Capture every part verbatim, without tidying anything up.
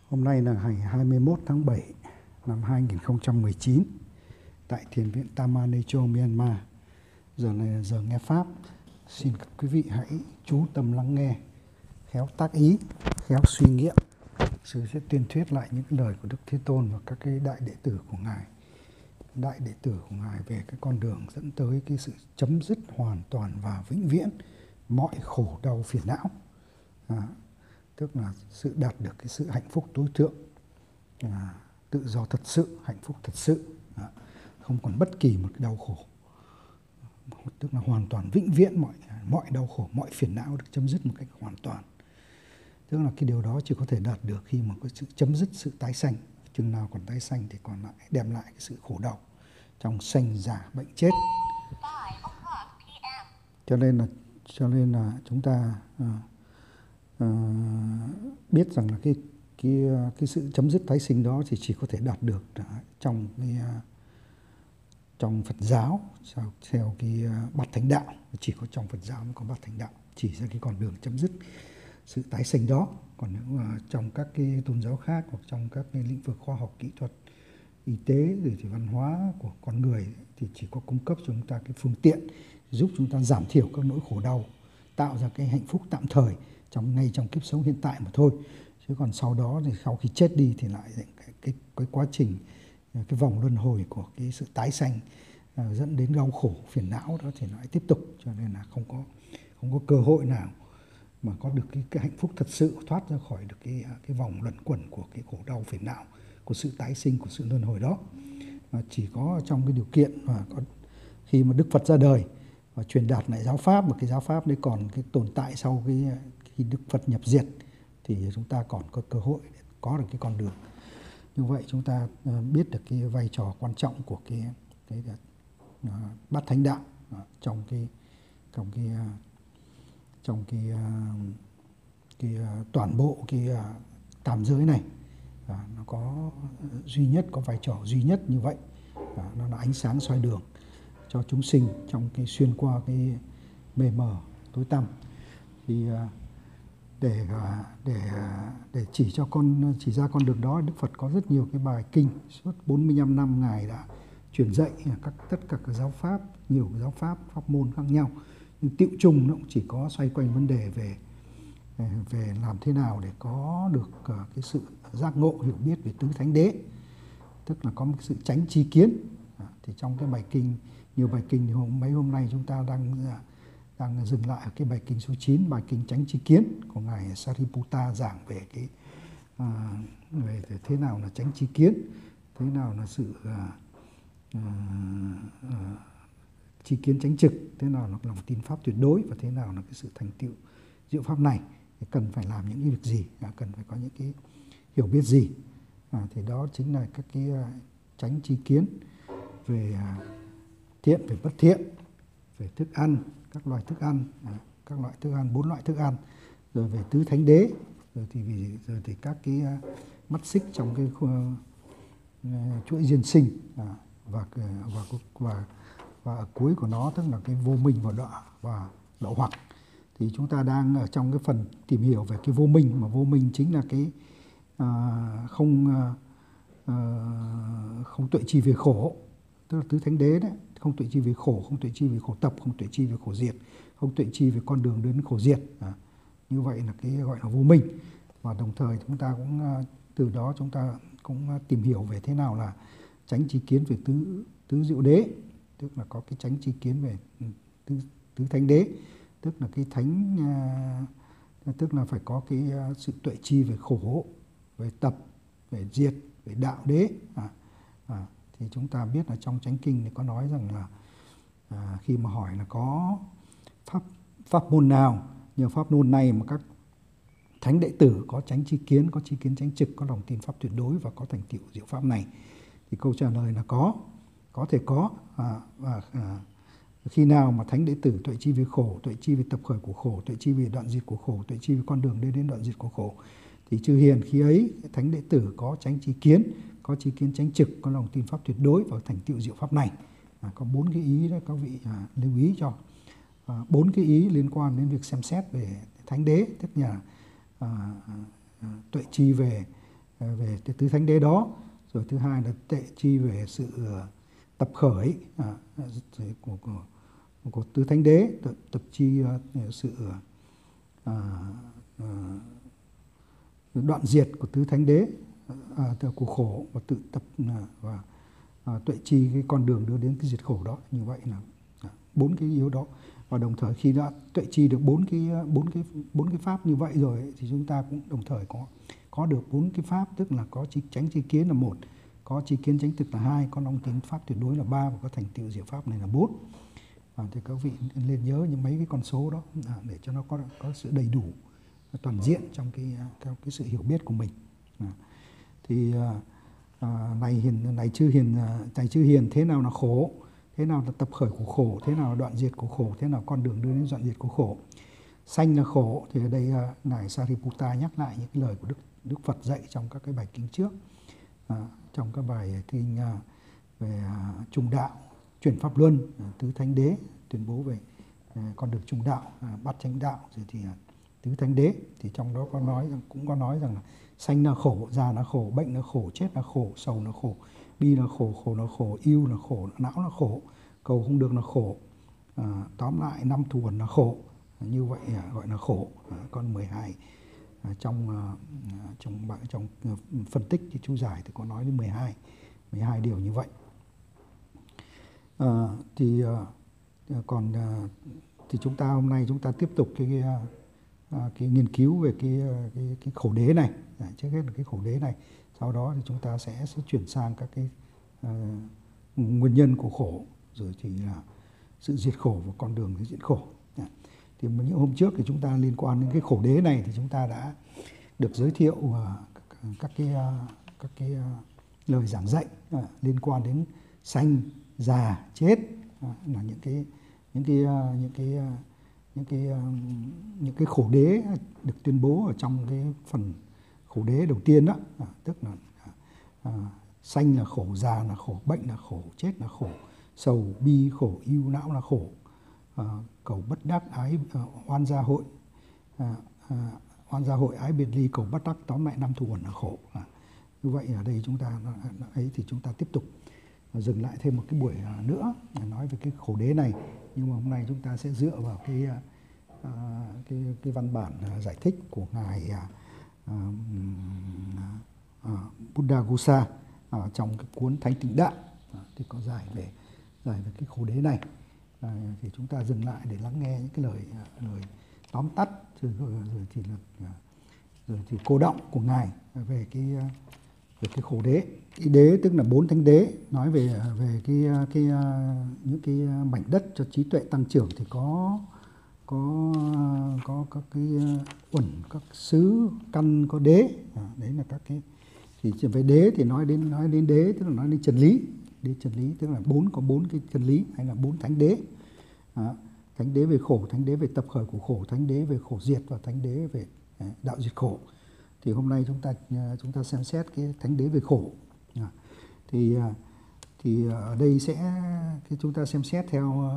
Hôm nay là ngày hai mươi mốt tháng bảy năm hai nghìn không trăm mười chín tại Thiền viện Tamanecho, Myanmar. Giờ này là giờ nghe Pháp. Xin quý vị hãy chú tâm lắng nghe, khéo tác ý, khéo suy nghiệm. Sư sẽ tuyên thuyết lại những lời của Đức Thế Tôn và các cái đại đệ tử của Ngài. Đại đệ tử của Ngài về cái con đường dẫn tới cái sự chấm dứt hoàn toàn và vĩnh viễn mọi khổ đau phiền não. À, tức là sự đạt được cái sự hạnh phúc tối thượng, à, tự do thật sự, hạnh phúc thật sự, à, không còn bất kỳ một cái đau khổ, tức là hoàn toàn vĩnh viễn mọi mọi đau khổ, mọi phiền não được chấm dứt một cách hoàn toàn. Tức là cái điều đó chỉ có thể đạt được khi mà có sự chấm dứt sự tái sanh. Chừng nào còn tái sanh thì còn lại đem lại cái sự khổ đau trong sanh già bệnh chết. Cho nên là cho nên là chúng ta à, à, biết rằng là cái cái cái sự chấm dứt tái sinh đó thì chỉ có thể đạt được trong cái trong Phật giáo theo, theo cái bát thánh đạo. Chỉ có trong Phật giáo mới có bát thánh đạo chỉ ra cái con đường chấm dứt sự tái sinh đó. Còn nếu mà trong các cái tôn giáo khác hoặc trong các cái lĩnh vực khoa học kỹ thuật, y tế rồi thì văn hóa của con người thì chỉ có cung cấp cho chúng ta cái phương tiện giúp chúng ta giảm thiểu các nỗi khổ đau, tạo ra cái hạnh phúc tạm thời trong ngay trong kiếp sống hiện tại mà thôi. Chứ còn sau đó thì sau khi chết đi thì lại cái cái, cái quá trình, cái vòng luân hồi của cái sự tái sanh uh, dẫn đến đau khổ phiền não đó thì lại tiếp tục, cho nên là không có không có cơ hội nào mà có được cái, cái hạnh phúc thật sự, thoát ra khỏi được cái cái vòng luẩn quẩn của cái khổ đau phiền não, của sự tái sinh, của sự luân hồi đó. Mà chỉ có trong cái điều kiện mà có, khi mà Đức Phật ra đời và truyền đạt lại giáo pháp, mà cái giáo pháp đấy còn cái tồn tại sau cái khi Đức Phật nhập diệt thì chúng ta còn có cơ hội để có được cái con đường. Như vậy chúng ta biết được cái vai trò quan trọng của cái cái uh, bát thánh đạo uh, trong cái trong cái uh, trong cái uh, cái uh, toàn bộ cái uh, tam giới này. À, nó có duy nhất, có vai trò duy nhất như vậy. À, nó là ánh sáng soi đường cho chúng sinh trong cái xuyên qua cái mê mờ tối tăm. Thì để để để chỉ cho con chỉ ra con đường đó, Đức Phật có rất nhiều cái bài kinh. Suốt bốn mươi lăm năm Ngài đã truyền dạy các tất cả các giáo pháp, nhiều giáo pháp, pháp môn khác nhau. Nhưng tựu chung nó cũng chỉ có xoay quanh vấn đề về về làm thế nào để có được cái sự giác ngộ, hiểu biết về tứ thánh đế, tức là có một sự chánh tri kiến. À, thì trong cái bài kinh, nhiều bài kinh thì hôm mấy hôm nay chúng ta đang đang dừng lại ở cái bài kinh số chín, bài kinh chánh tri kiến của ngài Sariputta, giảng về cái à, về thế nào là chánh tri kiến, thế nào là sự à, à, à, tri kiến chánh trực, thế nào là lòng tin pháp tuyệt đối, và thế nào là cái sự thành tựu diệu pháp này. Thì cần phải làm những cái việc gì, à, cần phải có những cái hiểu biết gì. À, thì đó chính là các cái uh, chánh tri kiến về uh, thiện, về bất thiện, về thức ăn, các loại thức ăn, à, các loại thức ăn, bốn loại thức ăn, rồi về tứ thánh đế, rồi thì vì rồi thì các cái uh, mắt xích trong cái uh, uh, chuỗi diên sinh, à, và, và và và ở cuối của nó tức là cái vô minh và đọa và đọa hoặc. Thì chúng ta đang ở trong cái phần tìm hiểu về cái vô minh, mà vô minh chính là cái à, không à, không tuệ chi về khổ, tức là tứ thánh đế đấy, không tuệ chi về khổ, không tuệ chi về khổ tập, không tuệ chi về khổ diệt, không tuệ chi về con đường đến khổ diệt. À, như vậy là cái gọi là vô minh. Và đồng thời chúng ta cũng từ đó chúng ta cũng tìm hiểu về thế nào là chánh tri kiến về tứ tứ diệu đế, tức là có cái chánh tri kiến về tứ, tứ thánh đế, tức là cái thánh, uh, tức là phải có cái uh, sự tuệ chi về khổ, về tập, về diệt, về đạo đế. À, à, thì chúng ta biết là trong chánh kinh thì có nói rằng là à, khi mà hỏi là có pháp pháp môn nào, nhiều pháp môn này mà các thánh đệ tử có chánh tri kiến, có tri kiến chánh trực, có lòng tin pháp tuyệt đối và có thành tựu diệu pháp này, thì câu trả lời là có, có thể có. À, và à, khi nào mà thánh đệ tử tuệ chi về khổ, tuệ chi về tập khởi của khổ, tuệ chi về đoạn diệt của khổ, tuệ chi về con đường đi đến đoạn diệt của khổ, thì chư hiền khi ấy thánh đệ tử có chánh tri kiến, có tri kiến chánh trực, có lòng tin pháp tuyệt đối và thành tựu diệu pháp này. À, có bốn cái ý đó các vị à, lưu ý cho. À, bốn cái ý liên quan đến việc xem xét về thánh đế, tức là à, à, tuệ chi về về tứ thánh đế đó. Rồi thứ hai là tệ chi về sự tập khởi à, của, của, của tứ thánh đế, tập, tập chi uh, sự uh, uh, đoạn diệt của tứ thánh đế, à, của khổ, và tự tập uh, và uh, tuệ chi cái con đường đưa đến cái diệt khổ đó. Như vậy là bốn uh, cái yếu đó. Và đồng thời khi đã tuệ chi được bốn cái bốn cái bốn cái pháp như vậy rồi thì chúng ta cũng đồng thời có có được bốn cái pháp, tức là có chi chánh chi kiến là một, có chi kiến chánh thực là hai, có long tín pháp tuyệt đối là ba, và có thành tựu diệu pháp này là bốn. À, thì các vị nên nhớ những mấy cái con số đó à, để cho nó có có sự đầy đủ toàn diện trong cái theo cái sự hiểu biết của mình. À, thì à, này hiền này chư hiền này chư hiền thế nào là khổ, thế nào là tập khởi của khổ, thế nào là đoạn diệt của khổ, thế nào con đường đưa đến đoạn diệt của khổ. Sanh là khổ, thì ở đây uh, ngài Sariputta nhắc lại những cái lời của Đức Đức Phật dạy trong các cái bài kinh trước, à, trong các bài kinh uh, về uh, trung đạo, chuyển pháp luân, uh, tứ thánh đế, tuyên bố về uh, con đường trung đạo, uh, bát chánh đạo, rồi thì uh, tứ thánh đế. Thì trong đó có nói cũng có nói rằng là sanh là khổ, già là khổ, bệnh là khổ, chết là khổ, sầu là khổ, bi là khổ, khổ là khổ, yêu là khổ, não là khổ, cầu không được là khổ. À, tóm lại năm thuần là khổ. Như vậy à, gọi là khổ. À, con mười hai à, trong à, trong trong, trong à, phân tích cái chú giải thì có nói đến mười hai mười hai điều như vậy. À, thì à, còn à, thì chúng ta hôm nay chúng ta tiếp tục cái cái, à, cái nghiên cứu về cái cái cái khổ đế này. À, trước hết là cái khổ đế này, sau đó thì chúng ta sẽ, sẽ chuyển sang các cái à, nguyên nhân của khổ, rồi thì là sự diệt khổ và con đường để diệt khổ. À, thì những hôm trước thì chúng ta liên quan đến cái khổ đế này thì chúng ta đã được giới thiệu uh, các cái uh, các cái uh, lời giảng dạy uh, liên quan đến sanh, già, chết, uh, là những cái những cái uh, những cái uh, những cái uh, những cái khổ đế được tuyên bố ở trong cái phần khổ đế đầu tiên đó, uh, tức là uh, sanh là khổ, già là khổ, bệnh là khổ, chết là khổ, sầu bi khổ, ưu não là khổ, à, cầu bất đắc ái à, oan gia hội, à, à, oan gia hội ái biệt ly, cầu bất đắc, tóm lại năm thù uẩn là khổ. À, như vậy ở đây chúng ta ấy thì chúng ta tiếp tục dừng lại thêm một cái buổi nữa nói về cái khổ đế này, nhưng mà hôm nay chúng ta sẽ dựa vào cái à, cái, cái văn bản giải thích của ngài à, à, à, Buddhaghosa à, trong cái cuốn Thánh Tịnh Đạo. À, thì có giải về giải về cái khổ đế này. À, thì chúng ta dừng lại để lắng nghe những cái lời lời tóm tắt rồi, rồi, rồi thì là rồi thì cô động của ngài về cái về cái khổ đế. Cái đế tức là bốn thánh đế, nói về về cái cái những cái mảnh đất cho trí tuệ tăng trưởng thì có có có các cái uẩn, các xứ, căn, có đế. À, đấy là các cái thì về đế thì nói đến nói đến đế tức là nói đến chân lý. Đế chân lý tức là bốn có bốn cái chân lý hay là bốn thánh đế. À, thánh đế về khổ, thánh đế về tập khởi của khổ, thánh đế về khổ diệt và thánh đế về đạo diệt khổ. Thì hôm nay chúng ta chúng ta xem xét cái thánh đế về khổ. À, thì thì ở đây sẽ khi chúng ta xem xét theo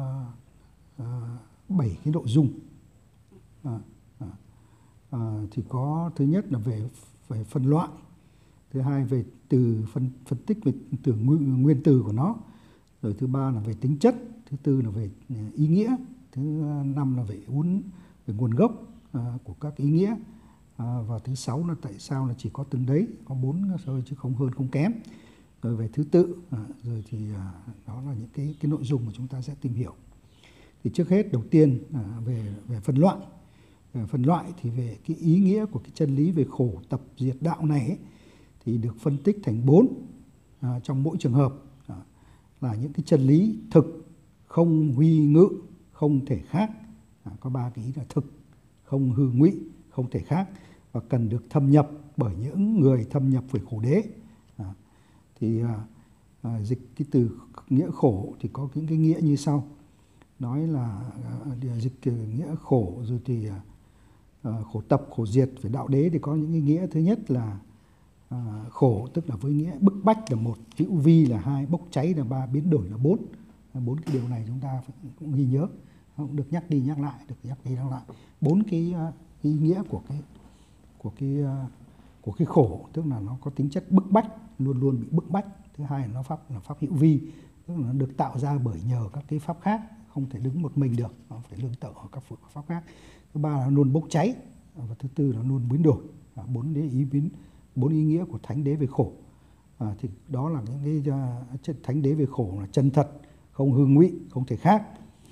bảy uh, cái nội dung. À, à, à, thì có thứ nhất là về về phân loại, thứ hai về từ phân phân tích về từ nguyên, nguyên từ của nó, rồi thứ ba là về tính chất, thứ tư là về ý nghĩa, thứ năm là về uốn về nguồn gốc à, của các ý nghĩa, à, và thứ sáu là tại sao là chỉ có từng đấy, có bốn thôi chứ không hơn không kém, rồi về thứ tự, à, rồi thì à, đó là những cái cái nội dung mà chúng ta sẽ tìm hiểu. Thì trước hết đầu tiên à, về về phân loại. Về phân loại thì về cái ý nghĩa của cái chân lý về khổ tập diệt đạo này ấy, thì được phân tích thành bốn à, trong mỗi trường hợp, à, là những cái chân lý thực, không huy ngữ, không thể khác. À, có ba cái ý là thực, không hư ngụy, không thể khác, và cần được thâm nhập bởi những người thâm nhập về khổ đế. À, thì à, à, dịch cái từ nghĩa khổ thì có những cái nghĩa như sau. Nói là à, dịch nghĩa khổ rồi thì à, khổ tập, khổ diệt về đạo đế thì có những cái nghĩa. Thứ nhất là à, khổ tức là với nghĩa bức bách là một, hữu vi là hai, bốc cháy là ba, biến đổi là bốn. Bốn cái điều này chúng ta cũng ghi nhớ, cũng được nhắc đi nhắc lại, được nhắc đi nhắc lại. Bốn cái ý nghĩa của cái của cái của cái khổ, tức là nó có tính chất bức bách, luôn luôn bị bức bách. Thứ hai là nó pháp là pháp hữu vi, tức là nó được tạo ra bởi nhờ các cái pháp khác, không thể đứng một mình được, nó phải lương tựa ở các pháp khác. Thứ ba là luôn bốc cháy, và thứ tư là luôn biến đổi. Bốn đế ý biến, bốn ý nghĩa của thánh đế về khổ. À, thì đó là những cái uh, thánh đế về khổ là chân thật, không hư ngụy, không thể khác.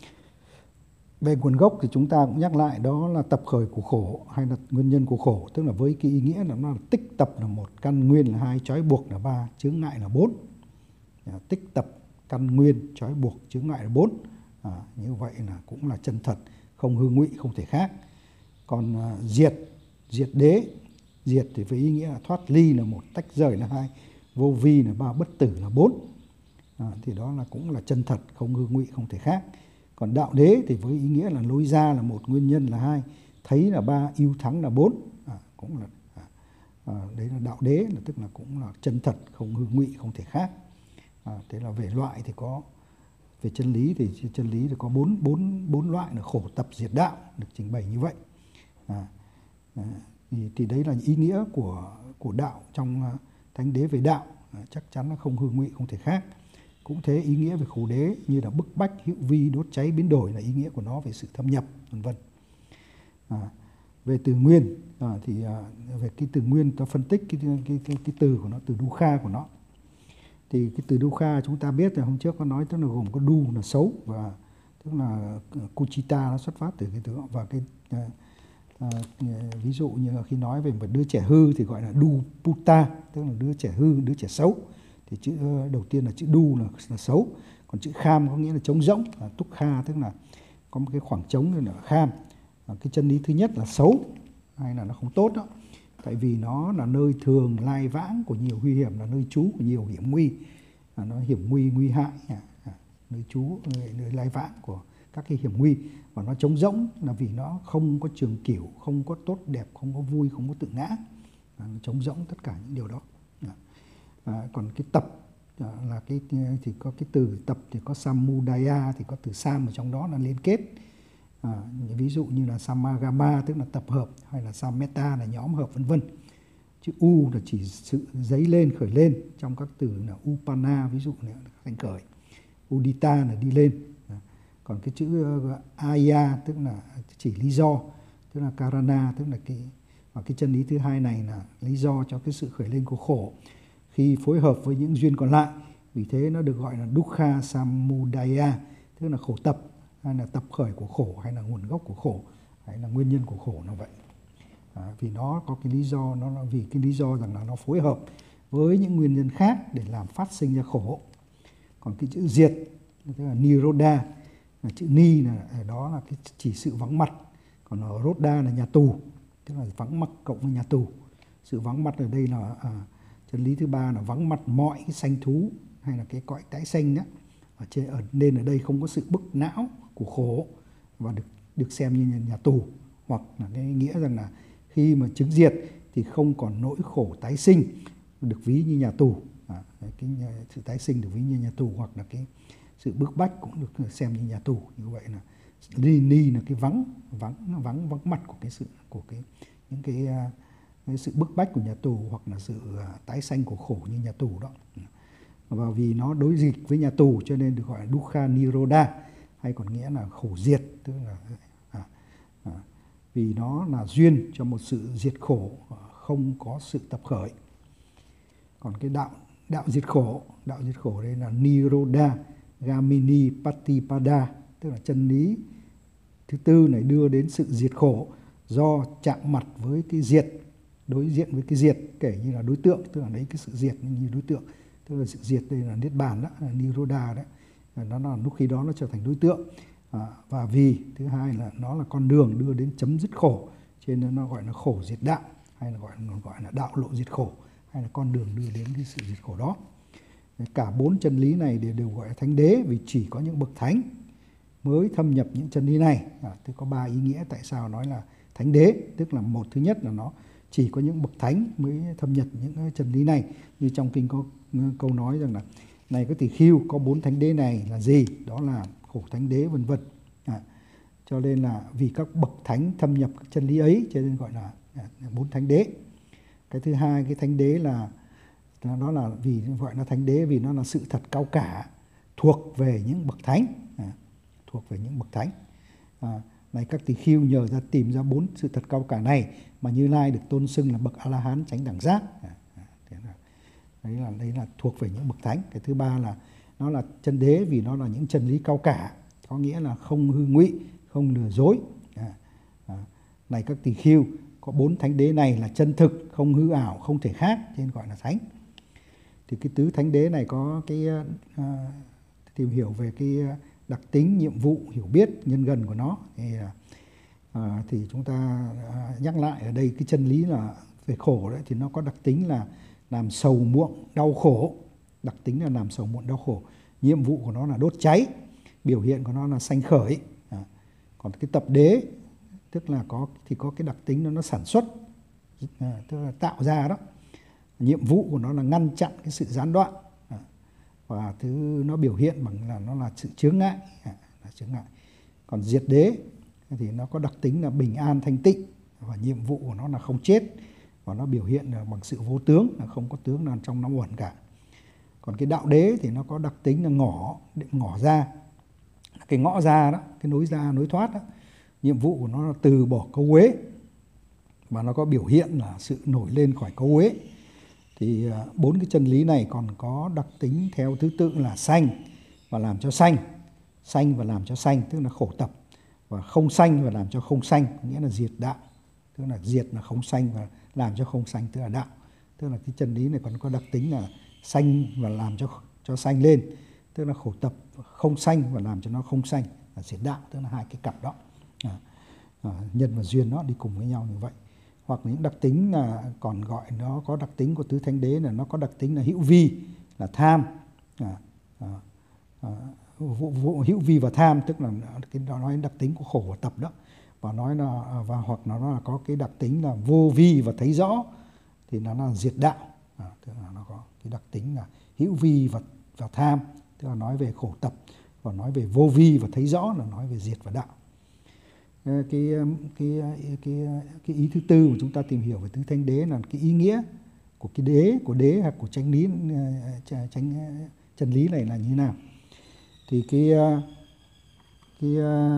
Về nguồn gốc thì chúng ta cũng nhắc lại, đó là tập khởi của khổ hay là nguyên nhân của khổ, tức là với cái ý nghĩa là nó là tích tập là một, căn nguyên là hai, trói buộc là ba, chướng ngại là bốn. À, tích tập, căn nguyên, trói buộc, chướng ngại là bốn. À, như vậy là cũng là chân thật, không hư ngụy, không thể khác. Còn uh, diệt, diệt đế, diệt thì với ý nghĩa là thoát ly là một, tách rời là hai, vô vi là ba, bất tử là bốn. À, thì đó là cũng là chân thật, không hư ngụy, không thể khác. Còn đạo đế thì với ý nghĩa là lối ra là một, nguyên nhân là hai, thấy là ba, ưu thắng là bốn. À, cũng là à, à, đấy là đạo đế, là tức là cũng là chân thật, không hư ngụy, không thể khác. À, thế là về loại thì có, về chân lý thì chân lý thì có bốn bốn bốn loại là khổ, tập, diệt, đạo, được trình bày như vậy. À, à, thì, thì đấy là ý nghĩa của của đạo trong uh, thánh đế về đạo, à, chắc chắn là không hư ngụy, không thể khác. Cũng thế, ý nghĩa về khổ đế như là bức bách, hữu vi, đốt cháy, biến đổi là ý nghĩa của nó về sự thâm nhập, vân vân. À, về từ nguyên à, thì à, về cái từ nguyên ta phân tích cái cái cái, cái từ của nó, từ dukkha của nó. Thì cái từ dukkha chúng ta biết là hôm trước có nói, tức là gồm có du là xấu, và tức là kuchita nó xuất phát từ cái từ đó. Và cái à, à, ví dụ như là khi nói về một đứa trẻ hư thì gọi là du puta, tức là đứa trẻ hư, đứa trẻ xấu. Thì chữ đầu tiên là chữ du là, là xấu, còn chữ kham có nghĩa là trống rỗng, là túc kha, tức là có một cái khoảng trống nên là kham. À, cái chân lý thứ nhất là xấu hay là nó không tốt đó, tại vì nó là nơi thường lai vãng của nhiều nguy hiểm, là nơi trú của nhiều hiểm nguy, à, nó hiểm nguy, nguy hại, à, à, nơi trú, nơi, nơi lai vãng của các cái hiểm nguy. Và nó trống rỗng là vì nó không có trường cửu, không có tốt đẹp, không có vui, không có tự ngã, à, nó trống rỗng tất cả những điều đó. À, à, còn cái tập à, là cái thì có cái từ tập thì có samudaya, thì có từ sam ở trong đó là liên kết. À, ví dụ như là samagama tức là tập hợp, hay là sammeta là nhóm hợp, vân vân. Chữ u là chỉ sự dấy lên, khởi lên, trong các từ là upana, ví dụ là thành khởi, udita là đi lên. À, còn cái chữ uh, aya tức là chỉ lý do, tức là karana, tức là cái, và cái chân lý thứ hai này là lý do cho cái sự khởi lên của khổ khi phối hợp với những duyên còn lại. Vì thế nó được gọi là dukkha samudaya, tức là khổ tập, hay là tập khởi của khổ, hay là nguồn gốc của khổ, hay là nguyên nhân của khổ, nó vậy. À, vì nó có cái lý do, nó là vì cái lý do rằng là nó phối hợp với những nguyên nhân khác để làm phát sinh ra khổ. Còn cái chữ diệt tức là niroda, là chữ ni là ở đó là cái chỉ sự vắng mặt, còn ở roda là nhà tù, tức là vắng mặt cộng với nhà tù. Sự vắng mặt ở đây là à, chân lý thứ ba là vắng mặt mọi cái sanh thú hay là cái cõi tái sanh đó. Ở trên, ở, nên ở đây không có sự bức não của khổ và được được xem như nhà, nhà tù, hoặc là cái nghĩa rằng là khi mà chứng diệt thì không còn nỗi khổ tái sinh, được ví như nhà tù. À, cái nhà, sự tái sinh được ví như nhà tù, hoặc là cái sự bức bách cũng được xem như nhà tù. Như vậy là ni ni là cái vắng vắng vắng vắng mặt của cái sự của cái những cái, cái sự bức bách của nhà tù, hoặc là sự tái sanh của khổ như nhà tù đó. Và vì nó đối dịch với nhà tù cho nên được gọi là dukkha niroda, hay còn nghĩa là khổ diệt, tức là à, à, vì nó là duyên cho một sự diệt khổ, không có sự tập khởi. Còn cái đạo đạo diệt khổ, đạo diệt khổ đây là niroda gamini patipada, tức là chân lý thứ tư này đưa đến sự diệt khổ do chạm mặt với cái diệt, đối diện với cái diệt, kể như là đối tượng, tức là lấy cái sự diệt như đối tượng, tức là sự diệt đây là niết bàn đó, là niroda đó, nó là lúc khi đó nó trở thành đối tượng. À, và vì thứ hai là nó là con đường đưa đến chấm dứt khổ, cho nên nó gọi là khổ diệt đạo, hay là gọi là gọi là đạo lộ diệt khổ, hay là con đường đưa đến cái sự diệt khổ đó. Cả bốn chân lý này đều, đều gọi là thánh đế, vì chỉ có những bậc thánh mới thâm nhập những chân lý này. À, tức có ba ý nghĩa tại sao nói là thánh đế, tức là một, thứ nhất là nó chỉ có những bậc thánh mới thâm nhập những chân lý này. Như trong kinh có câu nói rằng là này có tỳ khưu, có bốn thánh đế này là gì? Đó là khổ thánh đế, vân vân. À, cho nên là vì các bậc thánh thâm nhập chân lý ấy cho nên gọi là bốn thánh đế. Cái thứ hai, cái thánh đế là nó là vì gọi là thánh đế vì nó là sự thật cao cả, thuộc về những bậc thánh, à, thuộc về những bậc thánh. À, này các tỳ khưu, nhờ ra tìm ra bốn sự thật cao cả này mà Như Lai được tôn xưng là bậc A La Hán chánh đẳng giác. À, à, là, đấy là đấy là thuộc về những bậc thánh. Cái thứ ba là nó là chân đế vì nó là những chân lý cao cả, có nghĩa là không hư ngụy, không lừa dối. À, à, này các tỳ khưu, có bốn thánh đế này là chân thực, không hư ảo, không thể khác, nên gọi là thánh. Thì cái tứ thánh đế này có cái uh, tìm hiểu về cái đặc tính, nhiệm vụ, hiểu biết, nhân gần của nó. Thì, uh, thì chúng ta uh, nhắc lại ở đây cái chân lý là về khổ đấy, thì nó có đặc tính là làm sầu muộn, đau khổ. Đặc tính là làm sầu muộn, đau khổ. Nhiệm vụ của nó là đốt cháy, biểu hiện của nó là sanh khởi. À, còn cái tập đế tức là có thì có cái đặc tính nó nó sản xuất, à, tức là tạo ra đó. Nhiệm vụ của nó là ngăn chặn cái sự gián đoạn, à, và thứ nó biểu hiện bằng là nó là sự chướng ngại, à, là chướng ngại. Còn diệt đế thì nó có đặc tính là bình an thanh tịnh, và nhiệm vụ của nó là không chết, và nó biểu hiện là bằng sự vô tướng, là không có tướng nào trong nó uẩn cả. Còn cái đạo đế thì nó có đặc tính là ngỏ, ngỏ ra, cái ngõ ra đó, cái nối ra, nối thoát đó. Nhiệm vụ của nó là từ bỏ cấu uế, và nó có biểu hiện là sự nổi lên khỏi cấu uế. Thì bốn cái chân lý này còn có đặc tính theo thứ tự là sanh và làm cho sanh, sanh và làm cho sanh, tức là khổ tập, và không sanh và làm cho không sanh, nghĩa là diệt đạo, tức là diệt là không sanh và làm cho không sanh, tức là đạo. Tức là cái chân lý này còn có đặc tính là sanh và làm cho cho sanh lên, tức là khổ tập, không sanh và làm cho nó không sanh, là diệt đạo, tức là hai cái cặp đó. À, à, nhân và duyên nó đi cùng với nhau như vậy. Hoặc những đặc tính là còn gọi nó có đặc tính của tứ thánh đế là nó có đặc tính là hữu vi, là tham, à, à, à, vụ, vụ hữu vi và tham, tức là cái đó nói đặc tính của khổ và tập đó. Và nói là và hoặc nó là có cái đặc tính là vô vi và thấy rõ, thì nó là diệt đạo, à, tức là nó có cái đặc tính là hữu vi và và tham, tức là nói về khổ tập, và nói về vô vi và thấy rõ là nói về diệt và đạo. Cái, cái, cái, cái ý thứ tư mà chúng ta tìm hiểu về tứ thánh đế là cái ý nghĩa của cái đế, của đế hoặc của chánh lý, chánh chân lý này là như thế nào. Thì cái, cái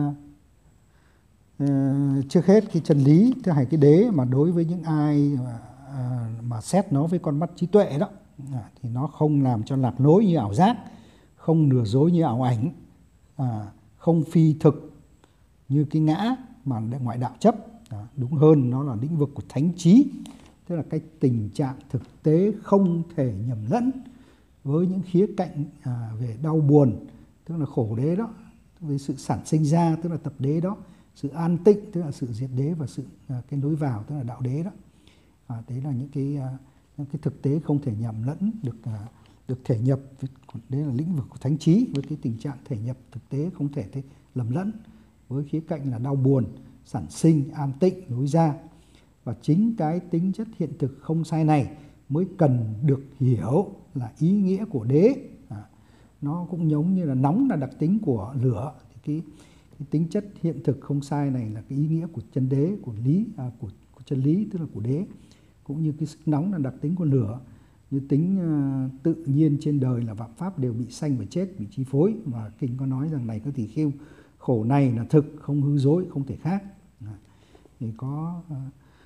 uh, trước hết cái chân lý, thứ hai cái đế mà đối với những ai mà, uh, mà xét nó với con mắt trí tuệ đó, à, thì nó không làm cho lạc lối như ảo giác, không lừa dối như ảo ảnh, à, không phi thực như cái ngã mà ngoại đạo chấp. À, đúng hơn nó là lĩnh vực của thánh trí, tức là cái tình trạng thực tế không thể nhầm lẫn với những khía cạnh à, về đau buồn, tức là khổ đế đó, với sự sản sinh ra, tức là tập đế đó, sự an tịnh, tức là sự diệt đế, và sự à, cái lối vào, tức là đạo đế đó. À, đấy là những cái, à, những cái thực tế không thể nhầm lẫn được à, được thể nhập, đấy là lĩnh vực của thánh trí, với cái tình trạng thể nhập thực tế không thể thể lầm lẫn với khía cạnh là đau buồn, sản sinh, an tịnh, lối ra. Và chính cái tính chất hiện thực không sai này mới cần được hiểu là ý nghĩa của đế. À, nó cũng giống như là nóng là đặc tính của lửa, thì cái, cái tính chất hiện thực không sai này là cái ý nghĩa của chân đế, của lý, à, của, của chân lý, tức là của đế. Cũng như cái sức nóng là đặc tính của lửa, như tính uh, tự nhiên trên đời là vạn pháp đều bị sanh và chết, bị chi phối. Và kinh có nói rằng này các tỳ khưu, khổ này là thực, không hư dối, không thể khác. À, thì có uh,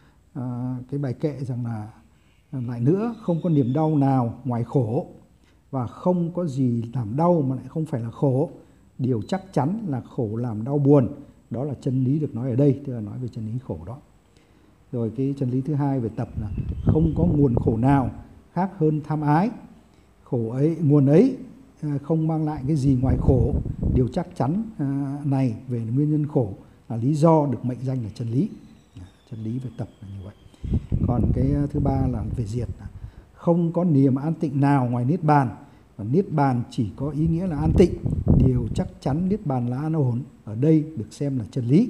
uh, cái bài kệ rằng là lại nữa, không có niềm đau nào ngoài khổ, và không có gì làm đau mà lại không phải là khổ. Điều chắc chắn là khổ làm đau buồn. Đó là chân lý được nói ở đây, tức là nói về chân lý khổ đó. Rồi cái chân lý thứ hai về tập là không có nguồn khổ nào khác hơn tham ái. Khổ ấy, nguồn ấy không mang lại cái gì ngoài khổ. Điều chắc chắn này về nguyên nhân khổ là lý do được mệnh danh là chân lý. Chân lý về tập là như vậy. Còn cái thứ ba là về diệt, không có niềm an tịnh nào ngoài niết bàn, và niết bàn chỉ có ý nghĩa là an tịnh. Điều chắc chắn niết bàn là an ổn, ở đây được xem là chân lý.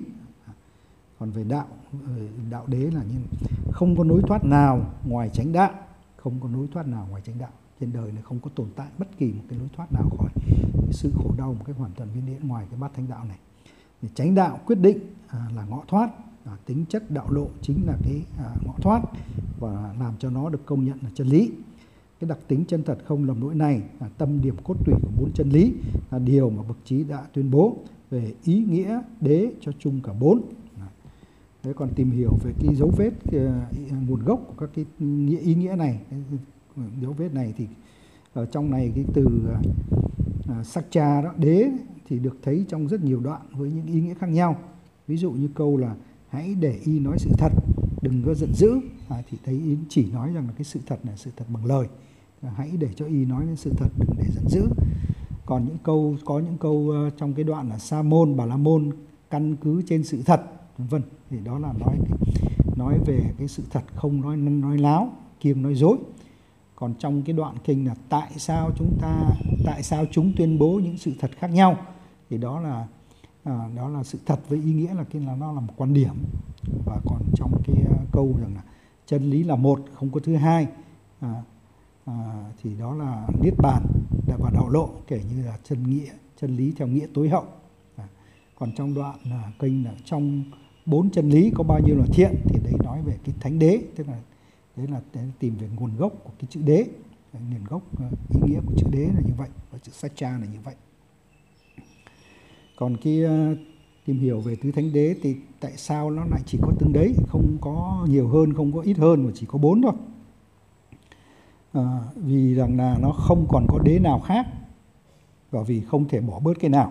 Còn về đạo, đạo đế là như không có lối thoát nào ngoài chánh đạo, không có lối thoát nào ngoài chánh đạo. Trên đời này không có tồn tại bất kỳ một cái lối thoát nào khỏi cái sự khổ đau một cách hoàn toàn viên liễn ngoài cái bát thánh đạo này. Thì chánh đạo quyết định à, là ngõ thoát, À, tính chất đạo lộ chính là cái à, ngõ thoát và làm cho nó được công nhận là chân lý. Cái đặc tính chân thật không lầm lỗi này là tâm điểm cốt tủy của bốn chân lý, là điều mà bậc trí đã tuyên bố về ý nghĩa đế cho chung cả bốn. Thế còn tìm hiểu về cái dấu vết uh, nguồn gốc của các cái nghĩa ý nghĩa này, cái dấu vết này thì ở trong này cái từ uh, Sakcha đó, đế thì được thấy trong rất nhiều đoạn với những ý nghĩa khác nhau. Ví dụ như câu là hãy để y nói sự thật, đừng có giận dữ, à, thì thấy ý chỉ nói rằng là cái sự thật là sự thật bằng lời, hãy để cho y nói đến sự thật, đừng để giận dữ. Còn những câu có những câu uh, trong cái đoạn là Sa môn, Bà la môn căn cứ trên sự thật, vân vân, thì đó là nói nói về cái sự thật, không nói nói láo, kiêng nói dối. Còn trong cái đoạn kinh là tại sao chúng ta tại sao chúng tuyên bố những sự thật khác nhau, thì đó là à, đó là sự thật với ý nghĩa là cái là nó là một quan điểm. Và còn trong cái câu rằng là chân lý là một, không có thứ hai, à, à, thì đó là niết bàn và đạo lộ, kể như là chân nghĩa chân lý theo nghĩa tối hậu. À, còn trong đoạn là kênh là trong bốn chân lý có bao nhiêu là thiện, thì đấy nói về cái thánh đế, tức là đấy là để tìm về nguồn gốc của cái chữ đế, nguồn gốc ý nghĩa của chữ đế là như vậy, và chữ Satcha là như vậy. Còn cái uh, tìm hiểu về tứ thánh đế thì tại sao nó lại chỉ có từng đấy, không có nhiều hơn, không có ít hơn, mà chỉ có bốn thôi. À, vì rằng là nó không còn có đế nào khác, và vì không thể bỏ bớt cái nào.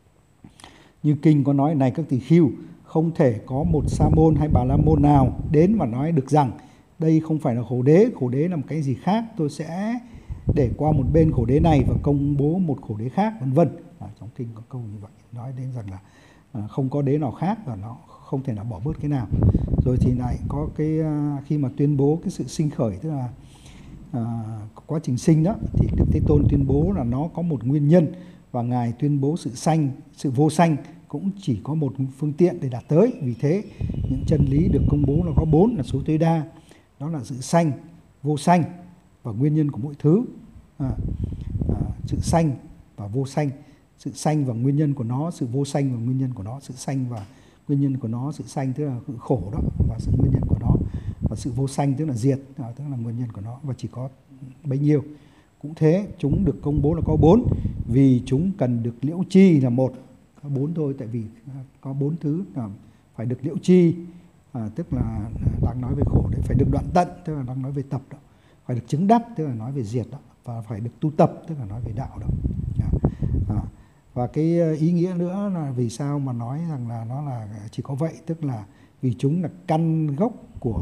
Như kinh có nói này các tỳ khưu, không thể có một sa môn hay bà la môn nào đến và nói được rằng đây không phải là khổ đế, khổ đế là một cái gì khác, tôi sẽ để qua một bên khổ đế này và công bố một khổ đế khác, vân vân. À, trong kinh có câu như vậy, nói đến rằng là à, không có đế nào khác và nó không thể nào bỏ bớt cái nào. Rồi thì lại có cái à, khi mà tuyên bố cái sự sinh khởi, tức là à, quá trình sinh đó, thì Đức Thế Tôn tuyên bố là nó có một nguyên nhân, và Ngài tuyên bố sự sanh, sự vô sanh cũng chỉ có một phương tiện để đạt tới. Vì thế những chân lý được công bố là có bốn, là số tối đa, đó là sự sanh, vô sanh và nguyên nhân của mỗi thứ. À, à, sự sanh và vô sanh, sự sanh và nguyên nhân của nó, sự vô sanh và nguyên nhân của nó, sự sanh và nguyên nhân của nó, sự sanh tức là khổ đó và sự nguyên nhân của nó, và sự vô sanh tức là diệt, à, tức là nguyên nhân của nó, và chỉ có bấy nhiêu. Cũng thế, chúng được công bố là có bốn, vì chúng cần được liễu chi là một, có bốn thôi, tại vì có bốn thứ là phải được liễu chi, à, tức là đang nói về khổ đấy, phải được đoạn tận, tức là đang nói về tập đó, phải được chứng đắc, tức là nói về diệt đó, và phải được tu tập, tức là nói về đạo đó. À, à, và cái ý nghĩa nữa là vì sao mà nói rằng là nó là chỉ có vậy, tức là vì chúng là căn gốc của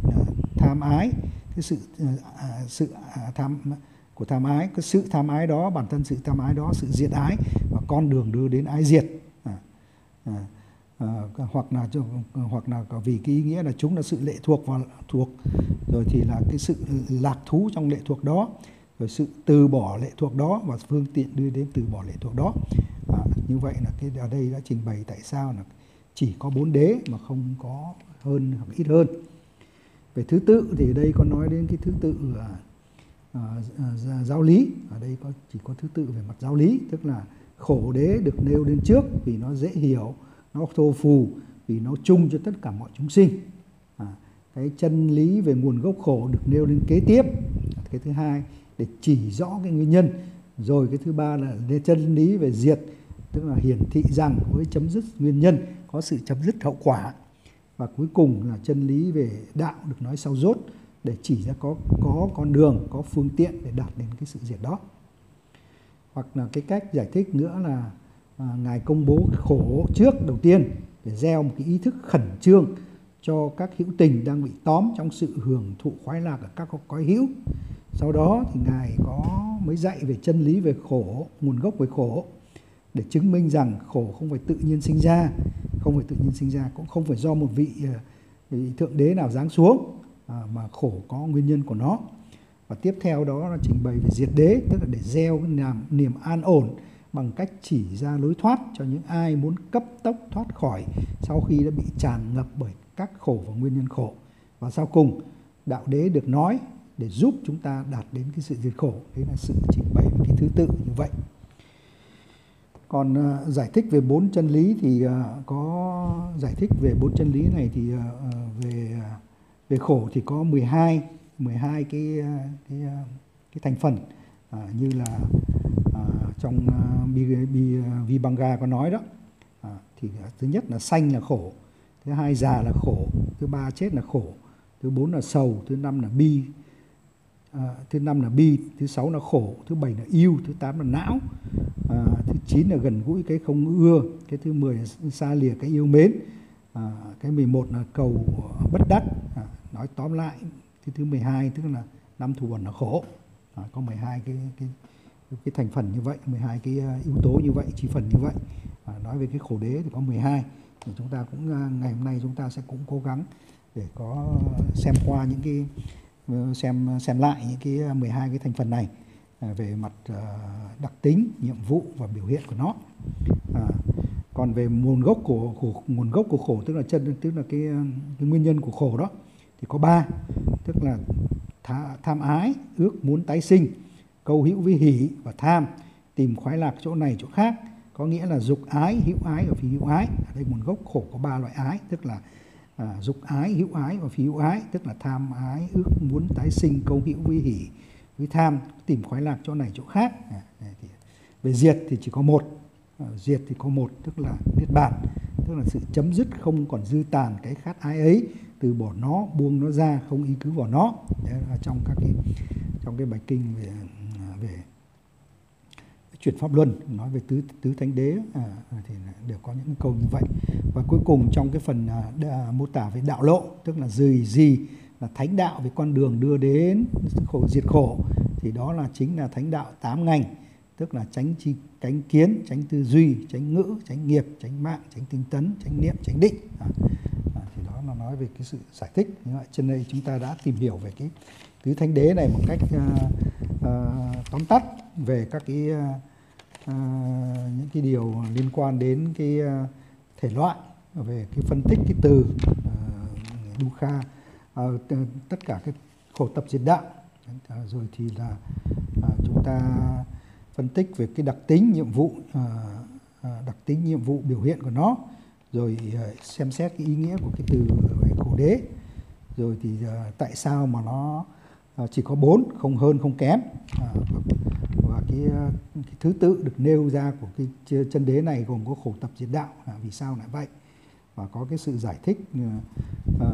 tham ái, cái sự sự tham của tham ái, cái sự tham ái đó, bản thân sự tham ái đó, sự diệt ái và con đường đưa đến ái diệt. À, à, à, hoặc là hoặc là vì cái ý nghĩa là chúng là sự lệ thuộc vào thuộc, rồi thì là cái sự lạc thú trong lệ thuộc đó, rồi sự từ bỏ lệ thuộc đó và phương tiện đưa đến từ bỏ lệ thuộc đó. À, như vậy là cái ở đây đã trình bày tại sao là chỉ có bốn đế mà không có hơn hoặc ít hơn. Về thứ tự thì ở đây có nói đến cái thứ tự à, à, à, giáo lý. Ở đây có chỉ có thứ tự về mặt giáo lý, tức là khổ đế được nêu lên trước vì nó dễ hiểu, nó thô phù, vì nó chung cho tất cả mọi chúng sinh. À, cái chân lý về nguồn gốc khổ được nêu lên kế tiếp. Cái thứ hai để chỉ rõ cái nguyên nhân. Rồi cái thứ ba là chân lý về diệt, tức là hiển thị rằng với chấm dứt nguyên nhân có sự chấm dứt hậu quả. Và cuối cùng là chân lý về đạo được nói sau rốt, để chỉ ra có có con đường, có phương tiện để đạt đến cái sự diệt đó. Hoặc là cái cách giải thích nữa là à, Ngài công bố khổ trước đầu tiên để gieo một cái ý thức khẩn trương cho các hữu tình đang bị tóm trong sự hưởng thụ khoái lạc ở các cõi hữu. Sau đó thì Ngài có mới dạy về chân lý về khổ, nguồn gốc về khổ, để chứng minh rằng khổ không phải tự nhiên sinh ra, không phải tự nhiên sinh ra, cũng không phải do một vị, vị thượng đế nào giáng xuống, à, mà khổ có nguyên nhân của nó. Và tiếp theo đó là trình bày về diệt đế, tức là để gieo cái niềm, niềm an ổn bằng cách chỉ ra lối thoát cho những ai muốn cấp tốc thoát khỏi sau khi đã bị tràn ngập bởi các khổ và nguyên nhân khổ. Và sau cùng, đạo đế được nói để giúp chúng ta đạt đến cái sự diệt khổ. Đấy là sự trình bày về cái thứ tự như vậy. Còn uh, giải thích về bốn chân lý thì uh, có giải thích về bốn chân lý này thì uh, về uh, về khổ thì có mười hai cái uh, cái uh, cái thành phần, uh, như là uh, trong uh, Vibhanga có nói đó. Uh, thì uh, thứ nhất là sanh là khổ, thứ hai già là khổ, thứ ba chết là khổ, thứ bốn là sầu, thứ năm là bi, à, thứ năm là bi, thứ sáu là khổ, thứ bảy là yêu, thứ tám là não, à, thứ chín là gần gũi cái không ưa, cái thứ mười là xa lìa cái yêu mến, à, cái mười một là cầu bất đắc. À, nói tóm lại cái thứ mười hai tức là năm thù uẩn là khổ. À, có mười hai cái, cái cái thành phần như vậy, mười hai cái yếu tố như vậy, chi phần như vậy. À, nói về cái khổ đế thì có mười hai. Thì chúng ta cũng ngày hôm nay chúng ta sẽ cũng cố gắng để có xem qua những cái xem xem lại những cái mười hai cái thành phần này, à, về mặt uh, đặc tính, nhiệm vụ và biểu hiện của nó. À, còn về nguồn gốc của, của nguồn gốc của khổ, tức là chân tức là cái, cái nguyên nhân của khổ đó thì có ba, tức là tha, tham ái, ước muốn tái sinh, câu hữu vi hỷ và tham, tìm khoái lạc chỗ này chỗ khác, có nghĩa là dục ái, hữu ái và phi hữu ái. Ở đây nguồn gốc khổ có ba loại ái, tức là à, dục ái, hữu ái và phi hữu ái, tức là tham ái, ước muốn tái sinh, câu hữu vi hỷ với tham, tìm khoái lạc chỗ này chỗ khác. À, thì về diệt thì chỉ có một, à, diệt thì có một, tức là niết bàn, tức là sự chấm dứt, không còn dư tàn cái khát ái ấy, từ bỏ nó, buông nó ra, không ý cứ vào nó. Đấy là trong các cái trong cái bài kinh về về chuyển pháp luân, nói về tứ tứ thánh đế, à, thì đều có những câu như vậy. Và cuối cùng trong cái phần à, mô tả về đạo lộ, tức là gì gì là thánh đạo về con đường đưa đến khổ diệt khổ, thì đó là chính là thánh đạo tám ngành, tức là chánh chi, chánh kiến, chánh tư duy, chánh ngữ, chánh nghiệp, chánh mạng, chánh tinh tấn, chánh niệm, chánh định. À, à, thì đó là nói về cái sự giải thích. Như vậy trên đây chúng ta đã tìm hiểu về cái tứ thánh đế này một cách à, à, tóm tắt về các cái à, những cái điều liên quan đến cái à, thể loại, về cái phân tích cái từ à, dukkha, à, tất cả cái khổ tập diệt đạo, à, rồi thì là à, chúng ta phân tích về cái đặc tính, nhiệm vụ, à, à, đặc tính, nhiệm vụ, biểu hiện của nó, rồi à, xem xét cái ý nghĩa của cái từ khổ đế, rồi thì à, tại sao mà nó à, chỉ có bốn, không hơn không kém, à, và cái, cái thứ tự được nêu ra của cái chân đế này gồm có khổ tập diệt đạo, à, vì sao lại vậy, và có cái sự giải thích à,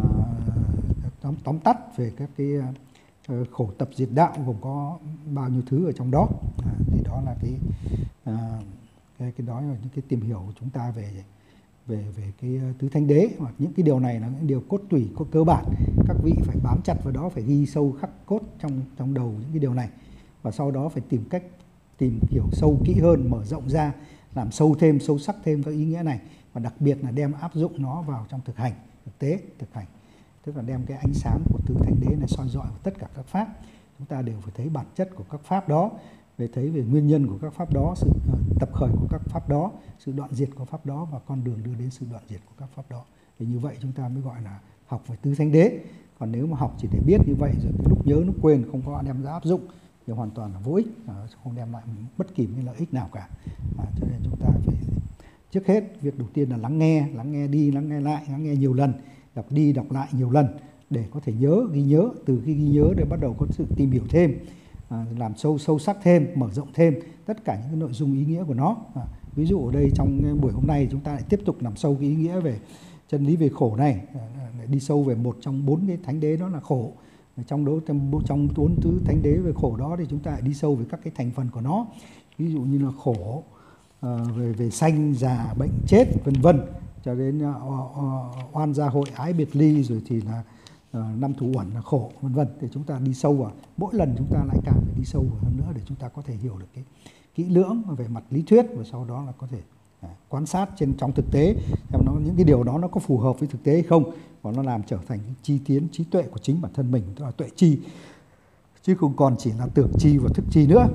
tóm, tóm tắt về các cái à, khổ tập diệt đạo gồm có bao nhiêu thứ ở trong đó. À, thì đó là cái, à, cái cái đó là những cái tìm hiểu của chúng ta về về về cái tứ thánh đế. Hoặc những cái điều này là những điều cốt tủy, có cơ bản, các vị phải bám chặt vào đó, phải ghi sâu khắc cốt trong trong đầu những cái điều này, và sau đó phải tìm cách tìm hiểu sâu kỹ hơn, mở rộng ra, làm sâu thêm, sâu sắc thêm các ý nghĩa này, và đặc biệt là đem áp dụng nó vào trong thực hành, thực tế, thực hành, tức là đem cái ánh sáng của tứ thánh đế này soi dọi vào tất cả các pháp. Chúng ta đều phải thấy bản chất của các pháp đó, về thấy về nguyên nhân của các pháp đó, sự uh, tập khởi của các pháp đó, sự đoạn diệt của pháp đó, và con đường đưa đến sự đoạn diệt của các pháp đó. Thì như vậy chúng ta mới gọi là học về tứ thánh đế. Còn nếu mà học chỉ để biết như vậy rồi cái lúc nhớ lúc quên, không có đem ra áp dụng, thì hoàn toàn là vô ích, không đem lại bất kỳ cái lợi ích nào cả. À, cho nên chúng ta phải trước hết việc đầu tiên là lắng nghe, lắng nghe đi, lắng nghe lại, lắng nghe nhiều lần, đọc đi đọc lại nhiều lần để có thể nhớ, ghi nhớ. Từ khi ghi nhớ để bắt đầu có sự tìm hiểu thêm, à, làm sâu sâu sắc thêm, mở rộng thêm tất cả những cái nội dung ý nghĩa của nó. À, ví dụ ở đây trong buổi hôm nay chúng ta lại tiếp tục làm sâu cái ý nghĩa về chân lý về khổ này, à, đi sâu về một trong bốn cái thánh đế đó là khổ. Trong đó trong bốn thứ thánh đế về khổ đó thì chúng ta lại đi sâu về các cái thành phần của nó, ví dụ như là khổ à, về về sanh già bệnh chết vân vân, cho đến uh, oan gia hội ái biệt ly, rồi thì là uh, năm thù uẩn là khổ vân vân. Thì chúng ta đi sâu vào, mỗi lần chúng ta lại càng phải đi sâu vào hơn nữa để chúng ta có thể hiểu được cái kỹ lưỡng về mặt lý thuyết, và sau đó là có thể uh, quan sát trên trong thực tế xem nó những cái điều đó nó có phù hợp với thực tế hay không, và nó làm trở thành cái chi tiến trí tuệ của chính bản thân mình, tức là tuệ chi, chứ không còn chỉ là tưởng chi và thức chi nữa.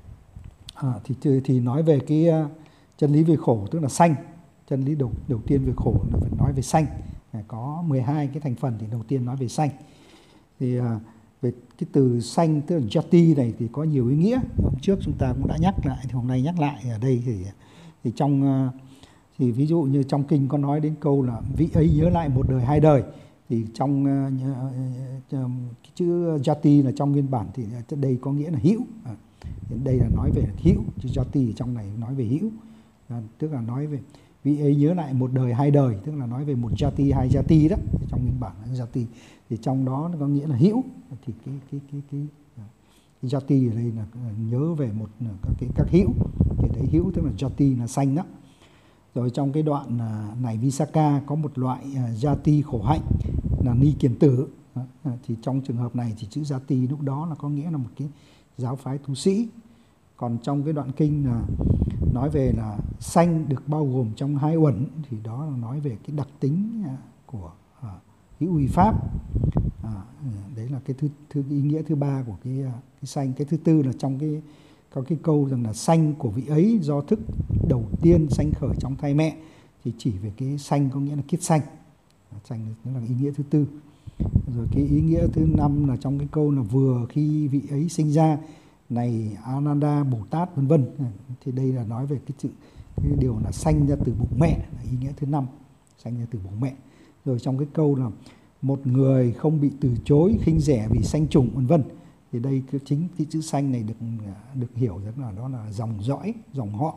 À, thì thì nói về cái uh, chân lý về khổ, tức là sanh. Chân lý đầu đầu tiên về khổ là phải nói về sanh. Có mười hai cái thành phần, thì đầu tiên nói về sanh. Thì uh, về cái từ sanh tức là jati này thì có nhiều ý nghĩa. Hôm trước chúng ta cũng đã nhắc lại, thì hôm nay nhắc lại ở đây thì Thì trong thì ví dụ như trong kinh có nói đến câu là vị ấy nhớ lại một đời hai đời, thì trong uh, uh, cái chữ jati là trong nguyên bản thì đây có nghĩa là hữu, à, đây là nói về hữu, chữ jati trong này nói về hữu, à, tức là nói về vị ấy nhớ lại một đời hai đời, tức là nói về một jati hai jati đó, trong nguyên bản là jati, thì trong đó nó có nghĩa là hữu, thì cái cái cái cái, cái jati ở đây là nhớ về một các cái các hữu, thì đấy hữu tức là jati là sanh đó. Rồi trong cái đoạn này Visakha có một loại jati khổ hạnh là ni kiền tử, thì trong trường hợp này thì chữ jati lúc đó là có nghĩa là một cái giáo phái tu sĩ. Còn trong cái đoạn kinh là nói về là sanh được bao gồm trong hai uẩn, thì đó là nói về cái đặc tính của hữu vi pháp, à, đấy là cái thứ, thứ ý nghĩa thứ ba của cái, cái sanh. Cái thứ tư là trong cái có cái câu rằng là sanh của vị ấy do thức đầu tiên sanh khởi trong thai mẹ, thì chỉ về cái sanh có nghĩa là kiết sanh, sanh đó là ý nghĩa thứ tư. Rồi cái ý nghĩa thứ năm là trong cái câu là vừa khi vị ấy sinh ra này Ananda Bồ Tát vân vân, thì đây là nói về cái sự cái điều là sanh ra từ bụng mẹ, là ý nghĩa thứ năm, sanh ra từ bụng mẹ. Rồi trong cái câu là một người không bị từ chối khinh rẻ vì sanh chủng vân vân, thì đây cái chính cái chữ sanh này được được hiểu rất là đó là dòng dõi, dòng họ.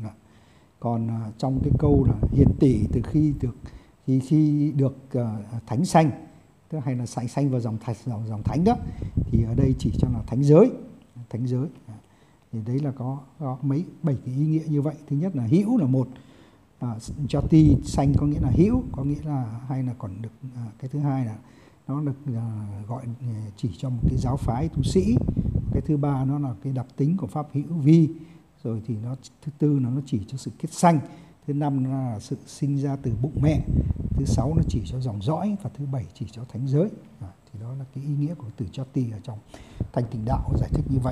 Còn trong cái câu là hiền tỷ từ khi được khi khi được uh, thánh sanh, tức hay là sanh sanh vào dòng thánh, dòng dòng thánh đó, thì ở đây chỉ cho là thánh giới, thánh giới. Thì đấy là có, có mấy bảy cái ý nghĩa như vậy. Thứ nhất là hữu là một, uh, jati sanh có nghĩa là hữu, có nghĩa là hay là còn được uh, cái thứ hai là nó được uh, gọi chỉ cho một cái giáo phái tu sĩ. Cái thứ ba nó là cái đặc tính của pháp hữu vi. Rồi thì nó thứ tư là nó chỉ cho sự kết sanh. Thứ năm là sự sinh ra từ bụng mẹ. Thứ sáu nó chỉ cho dòng dõi, và thứ bảy chỉ cho thánh giới. À, thì đó là cái ý nghĩa của từ jati ở trong Thanh Tịnh Đạo giải thích như vậy.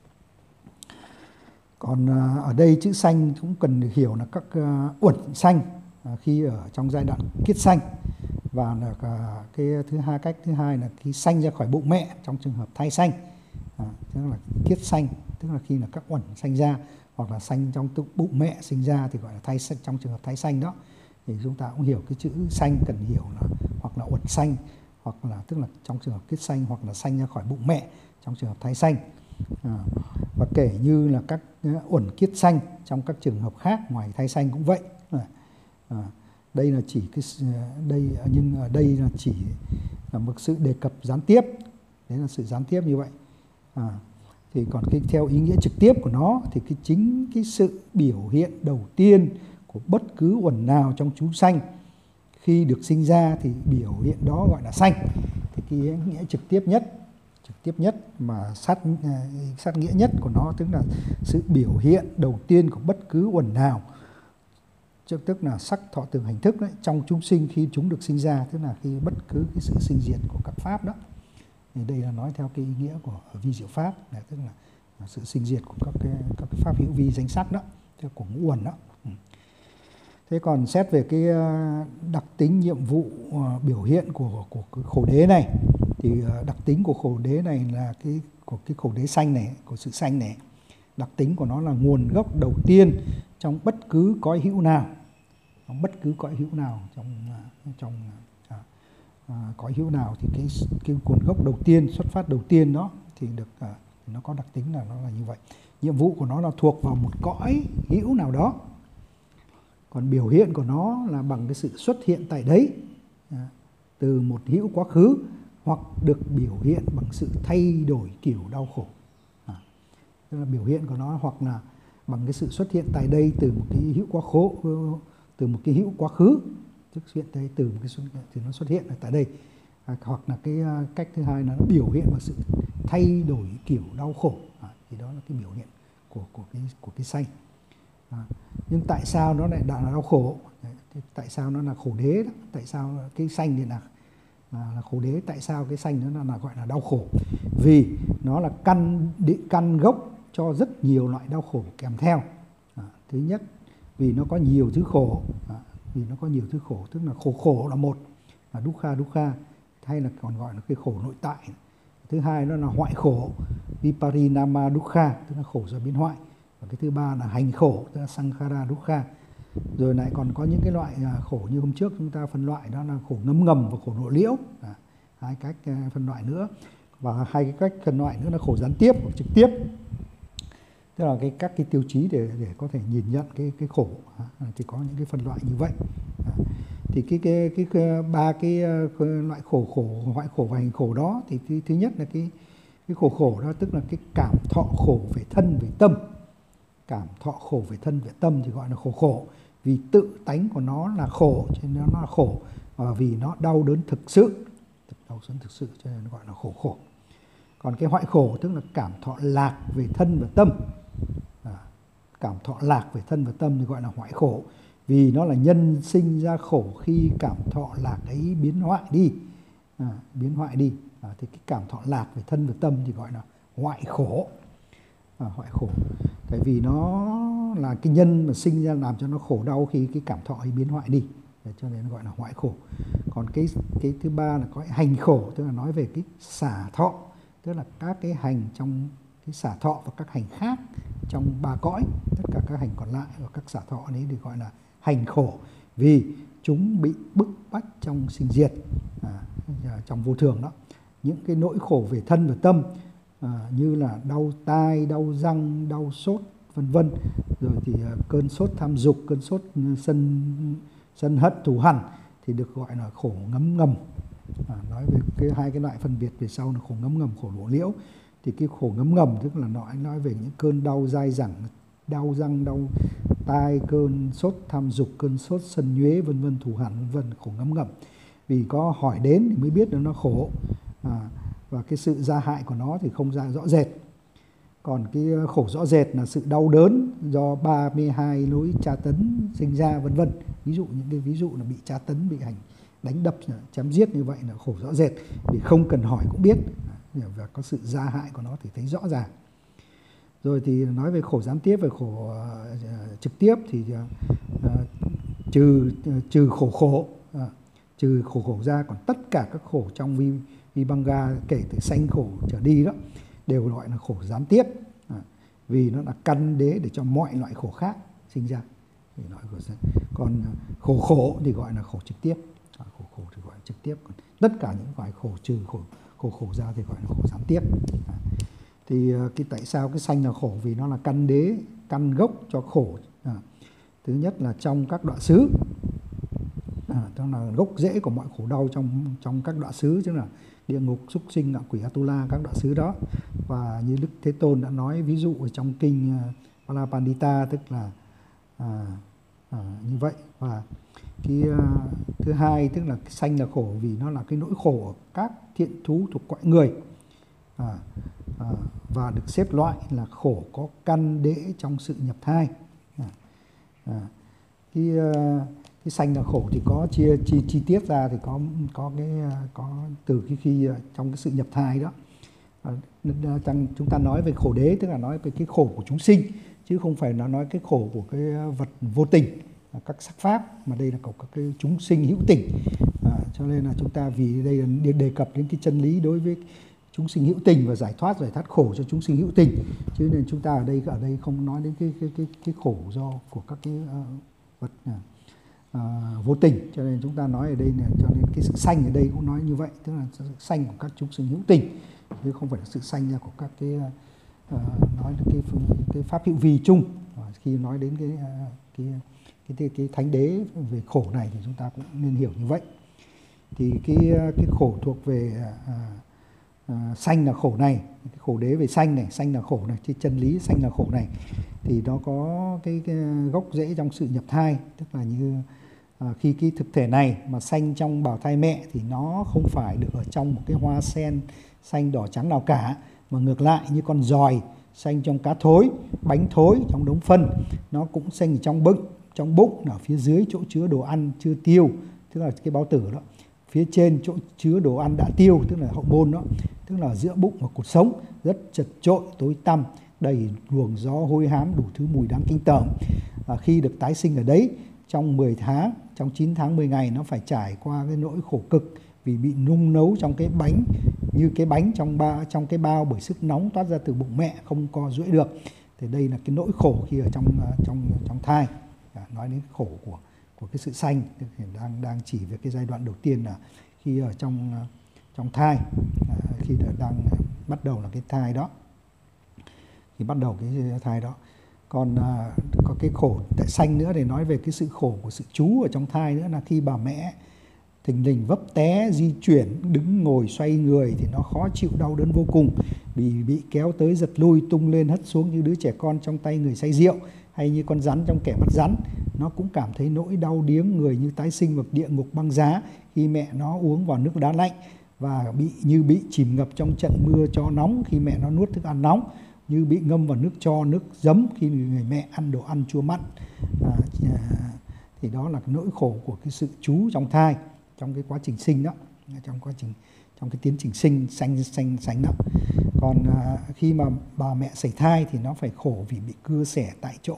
Còn à, ở đây chữ sanh cũng cần được hiểu là các uh, uẩn sanh à, khi ở trong giai đoạn kết sanh, và là uh, cái thứ hai cách thứ hai là khi sanh ra khỏi bụng mẹ trong trường hợp thai sanh, à, tức là kết sanh, tức là khi là các uẩn sanh ra, hoặc là sanh trong bụng mẹ sinh ra thì gọi là thai sanh, trong trường hợp thai sanh đó. Thì chúng ta cũng hiểu cái chữ sanh cần hiểu là hoặc là uẩn sanh, hoặc là tức là trong trường hợp kết sanh, hoặc là sanh ra khỏi bụng mẹ trong trường hợp thai sanh. À, và kể như là các uẩn kiết sanh trong các trường hợp khác ngoài thai sanh cũng vậy. À, đây là chỉ cái đây nhưng ở đây là chỉ là một sự đề cập gián tiếp, đấy là sự gián tiếp như vậy. À, thì còn cái theo ý nghĩa trực tiếp của nó thì cái chính cái sự biểu hiện đầu tiên của bất cứ uẩn nào trong chúng sanh khi được sinh ra thì biểu hiện đó gọi là sanh. Thì cái ý nghĩa trực tiếp nhất, trực tiếp nhất mà sát sát nghĩa nhất của nó tức là sự biểu hiện đầu tiên của bất cứ uẩn nào, tức là sắc thọ tưởng hành thức đấy, trong chúng sinh khi chúng được sinh ra, tức là khi bất cứ cái sự sinh diệt của các pháp đó. Thì đây là nói theo cái ý nghĩa của vi diệu pháp, là tức là sự sinh diệt của các cái, các cái pháp hữu vi danh sắc đó, theo của ngũ uẩn đó. Thế còn xét về cái đặc tính nhiệm vụ biểu hiện của, của cái khổ đế này, thì đặc tính của khổ đế này là cái của cái khổ đế sanh này, của sự sanh này, đặc tính của nó là nguồn gốc đầu tiên trong bất cứ cõi hữu nào, trong bất cứ cõi hữu nào trong trong à, à, cõi hữu nào thì cái cái nguồn gốc đầu tiên, xuất phát đầu tiên đó thì được à, nó có đặc tính là nó là như vậy. Nhiệm vụ của nó là thuộc vào một cõi hữu nào đó. Còn biểu hiện của nó là bằng cái sự xuất hiện tại đấy, à, từ một hữu quá khứ, hoặc được biểu hiện bằng sự thay đổi kiểu đau khổ. À, tức là biểu hiện của nó hoặc là bằng cái sự xuất hiện tại đây từ một cái hữu quá khổ, từ một cái hữu quá khứ, tức hiện đây từ một cái xuất hiện thì nó xuất hiện ở tại đây, à, hoặc là cái cách thứ hai là nó biểu hiện bằng sự thay đổi kiểu đau khổ. À, thì đó là cái biểu hiện của của cái của cái sanh. À, nhưng tại sao nó lại là đau khổ? Đấy, tại sao nó là khổ đế đó? Tại sao cái sanh thì là, là là khổ đế? Tại sao cái sanh nó là, là gọi là đau khổ? Vì nó là căn định căn gốc cho rất nhiều loại đau khổ kèm theo. À, thứ nhất vì nó có nhiều thứ khổ, à, vì nó có nhiều thứ khổ, tức là khổ khổ là một, là dukkha dukkha, hay là còn gọi là cái khổ nội tại. Thứ hai nó là hoại khổ, viparinama dukkha, tức là khổ do biến hoại. Và cái thứ ba là hành khổ, tức là sankhara dukkha. Rồi lại còn có những cái loại khổ như hôm trước chúng ta phân loại, đó là khổ ngấm ngầm và khổ lộ liễu, à, hai cách phân loại nữa. Và hai cái cách phân loại nữa là khổ gián tiếp hoặc trực tiếp, tức là cái các cái tiêu chí để để có thể nhìn nhận cái cái khổ, à, thì có những cái phân loại như vậy. À, thì cái cái cái, cái ba cái, cái loại khổ khổ hoại khổ và hành khổ đó thì thứ, thứ nhất là cái cái khổ khổ đó, tức là cái cảm thọ khổ về thân về tâm. Cảm thọ khổ về thân về tâm thì gọi là khổ khổ, vì tự tánh của nó là khổ cho nên nó là khổ, và vì nó đau đớn thực sự, đau đớn thực sự cho nên nó gọi là khổ khổ. Còn cái hoại khổ tức là cảm thọ lạc về thân và tâm. À, cảm thọ lạc về thân và tâm thì gọi là hoại khổ, vì nó là nhân sinh ra khổ khi cảm thọ lạc ấy biến hoại đi, à, biến hoại đi. À, thì cái cảm thọ lạc về thân và tâm thì gọi là hoại khổ, à, hoại khổ. Tại vì nó là cái nhân mà sinh ra làm cho nó khổ đau khi cái cảm thọ ấy biến hoại đi, cho nên nó gọi là hoại khổ. Còn cái cái thứ ba là có hành khổ, tức là nói về cái xả thọ, tức là các cái hành trong cái xả thọ và các hành khác trong ba cõi, tất cả các hành còn lại và các xả thọ đấy thì gọi là hành khổ, vì chúng bị bức bách trong sinh diệt, à, trong vô thường đó. Những cái nỗi khổ về thân và tâm, à, như là đau tai, đau răng, đau sốt vân vân, rồi thì uh, cơn sốt tham dục, cơn sốt sân sân hận thù hằn thì được gọi là khổ ngấm ngầm. À, nói về cái hai cái loại phân biệt về sau là khổ ngấm ngầm, khổ lộ liễu. Thì cái khổ ngấm ngầm tức là nói nói về những cơn đau dai dẳng, đau răng, đau tai, cơn sốt tham dục, cơn sốt sân nhuế vân vân, thù hằn vân vân, khổ ngấm ngầm. Vì có hỏi đến thì mới biết là nó khổ, à, và cái sự gia hại của nó thì không ra rõ rệt. Còn cái khổ rõ rệt là sự đau đớn do ba mươi hai lối tra tấn sinh ra vân vân. Ví dụ những cái ví dụ là bị tra tấn, bị hành đánh đập, chém giết như vậy là khổ rõ rệt, vì không cần hỏi cũng biết, và có sự gia hại của nó thì thấy rõ ràng. Rồi thì nói về khổ gián tiếp, về khổ uh, trực tiếp thì uh, trừ uh, trừ khổ khổ, uh, trừ khổ khổ ra, còn tất cả các khổ trong vi Vibhanga kể từ sanh khổ trở đi đó đều gọi là khổ gián tiếp, à, vì nó là căn đế để cho mọi loại khổ khác sinh ra. Thì nói khổ gián. Còn khổ khổ thì gọi là khổ trực tiếp, à, khổ khổ thì gọi là trực tiếp. Còn tất cả những loại khổ trừ khổ khổ khổ ra thì gọi là khổ gián tiếp. À, thì cái tại sao cái sanh là khổ? Vì nó là căn đế, căn gốc cho khổ. À, thứ nhất là trong các đọa xứ, à, đó là gốc rễ của mọi khổ đau trong trong các đọa xứ, tức là địa ngục, súc sinh, ngạ quỷ, Atula, các đọa xứ đó. Và như Đức Thế Tôn đã nói ví dụ ở trong kinh uh, Palapandita, tức là à, à, như vậy. Và cái uh, thứ hai tức là sanh là khổ vì nó là cái nỗi khổ ở các thiện thú thuộc cõi người, à, à, và được xếp loại là khổ có căn đễ trong sự nhập thai. À, à, cái uh, cái sanh là khổ thì có chia chi, chi tiết ra thì có có cái có từ khi khi trong cái sự nhập thai đó, à, chúng ta nói về khổ đế tức là nói về cái khổ của chúng sinh, chứ không phải là nói cái khổ của cái vật vô tình, các sắc pháp, mà đây là của các cái chúng sinh hữu tình. À, cho nên là chúng ta vì đây là đề cập đến cái chân lý đối với chúng sinh hữu tình và giải thoát giải thoát khổ cho chúng sinh hữu tình, chứ nên chúng ta ở đây ở đây không nói đến cái cái cái cái khổ do của các cái uh, vật uh, À, vô tình. Cho nên chúng ta nói ở đây là cho nên cái sự sanh ở đây cũng nói như vậy, tức là sự sanh của các chúng sinh hữu tình, chứ không phải là sự sanh ra của các cái uh, nói cái cái pháp hữu vi chung. À, khi nói đến cái, uh, cái cái cái cái thánh đế về khổ này thì chúng ta cũng nên hiểu như vậy. Thì cái cái khổ thuộc về uh, uh, sanh là khổ này, cái khổ đế về sanh này, sanh là khổ này, cái chân lý sanh là khổ này thì nó có cái, cái gốc rễ trong sự nhập thai, tức là như à, khi cái thực thể này mà sanh trong bào thai mẹ thì nó không phải được ở trong một cái hoa sen xanh đỏ trắng nào cả, mà ngược lại như con giòi sanh trong cá thối, bánh thối trong đống phân, nó cũng sanh trong bụng, trong bụng ở phía dưới chỗ chứa đồ ăn chưa tiêu, tức là cái bao tử đó, phía trên chỗ chứa đồ ăn đã tiêu, tức là hậu môn đó, tức là giữa bụng và cột sống rất chật chội, tối tăm, đầy luồng gió hôi hám, đủ thứ mùi đáng kinh tởm. À, khi được tái sinh ở đấy trong mười tháng, trong chín tháng mười ngày, nó phải trải qua cái nỗi khổ cực vì bị nung nấu trong cái bánh, như cái bánh trong ba trong cái bao bởi sức nóng toát ra từ bụng mẹ, không co duỗi được. Thì đây là cái nỗi khổ khi ở trong trong trong thai. À, nói đến khổ của của cái sự sanh thì đang đang chỉ về cái giai đoạn đầu tiên là khi ở trong trong thai, à, khi đang bắt đầu là cái thai đó, thì bắt đầu cái thai đó. Còn à, có cái khổ tại sanh nữa để nói về cái sự khổ của sự trú ở trong thai nữa, là khi bà mẹ thình lình vấp té, di chuyển, đứng ngồi xoay người thì nó khó chịu đau đớn vô cùng, vì bị kéo tới giật lui, tung lên hất xuống như đứa trẻ con trong tay người say rượu, hay như con rắn trong kẻ bắt rắn. Nó cũng cảm thấy nỗi đau điếng người như tái sinh vào địa ngục băng giá khi mẹ nó uống vào nước đá lạnh, và bị như bị chìm ngập trong trận mưa cho nóng khi mẹ nó nuốt thức ăn nóng, như bị ngâm vào nước cho, nước giấm khi người mẹ ăn đồ ăn chua mặn. À, thì đó là cái nỗi khổ của cái sự trú trong thai, trong cái quá trình sinh đó, trong quá trình trong cái tiến trình sinh sanh sanh sanh đó. Còn à, khi mà bà mẹ sảy thai thì nó phải khổ vì bị cưa xẻ tại chỗ,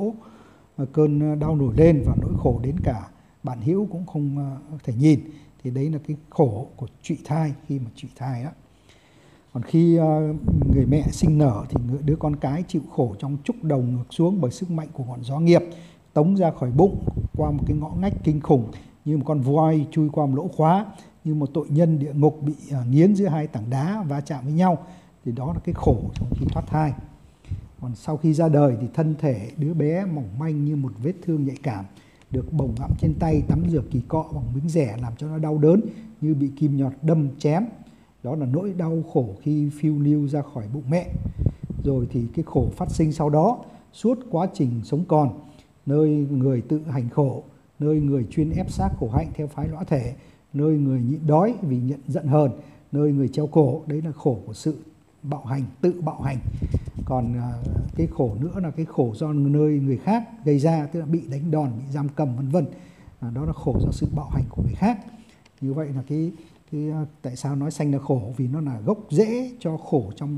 cơn đau nổi lên và nỗi khổ đến cả bạn hữu cũng không thể nhìn. Thì đấy là cái khổ của trụy thai, khi mà trụy thai đó. Còn khi người mẹ sinh nở thì đứa con cái chịu khổ trong trúc đầu ngược xuống bởi sức mạnh của ngọn gió nghiệp, tống ra khỏi bụng qua một cái ngõ ngách kinh khủng, như một con voi chui qua một lỗ khóa, như một tội nhân địa ngục bị nghiến giữa hai tảng đá va chạm với nhau. Thì đó là cái khổ trong khi thoát thai. Còn sau khi ra đời thì thân thể đứa bé mỏng manh như một vết thương nhạy cảm, được bồng ngậm trên tay, tắm rửa kỳ cọ bằng miếng rẻ làm cho nó đau đớn như bị kim nhọt đâm chém. Đó là nỗi đau khổ khi phiêu lưu ra khỏi bụng mẹ. Rồi thì cái khổ phát sinh sau đó suốt quá trình sống còn, nơi người tự hành khổ, nơi người chuyên ép xác khổ hạnh theo phái lõa thể, nơi người nhịn đói vì nhận giận hờn, nơi người treo cổ. Đấy là khổ của sự bạo hành, tự bạo hành. Còn cái khổ nữa là cái khổ do nơi người khác gây ra, tức là bị đánh đòn, bị giam cầm vân vân. Đó là khổ do sự bạo hành của người khác. Như vậy là cái, cái tại sao nói sanh là khổ, vì nó là gốc rễ cho khổ trong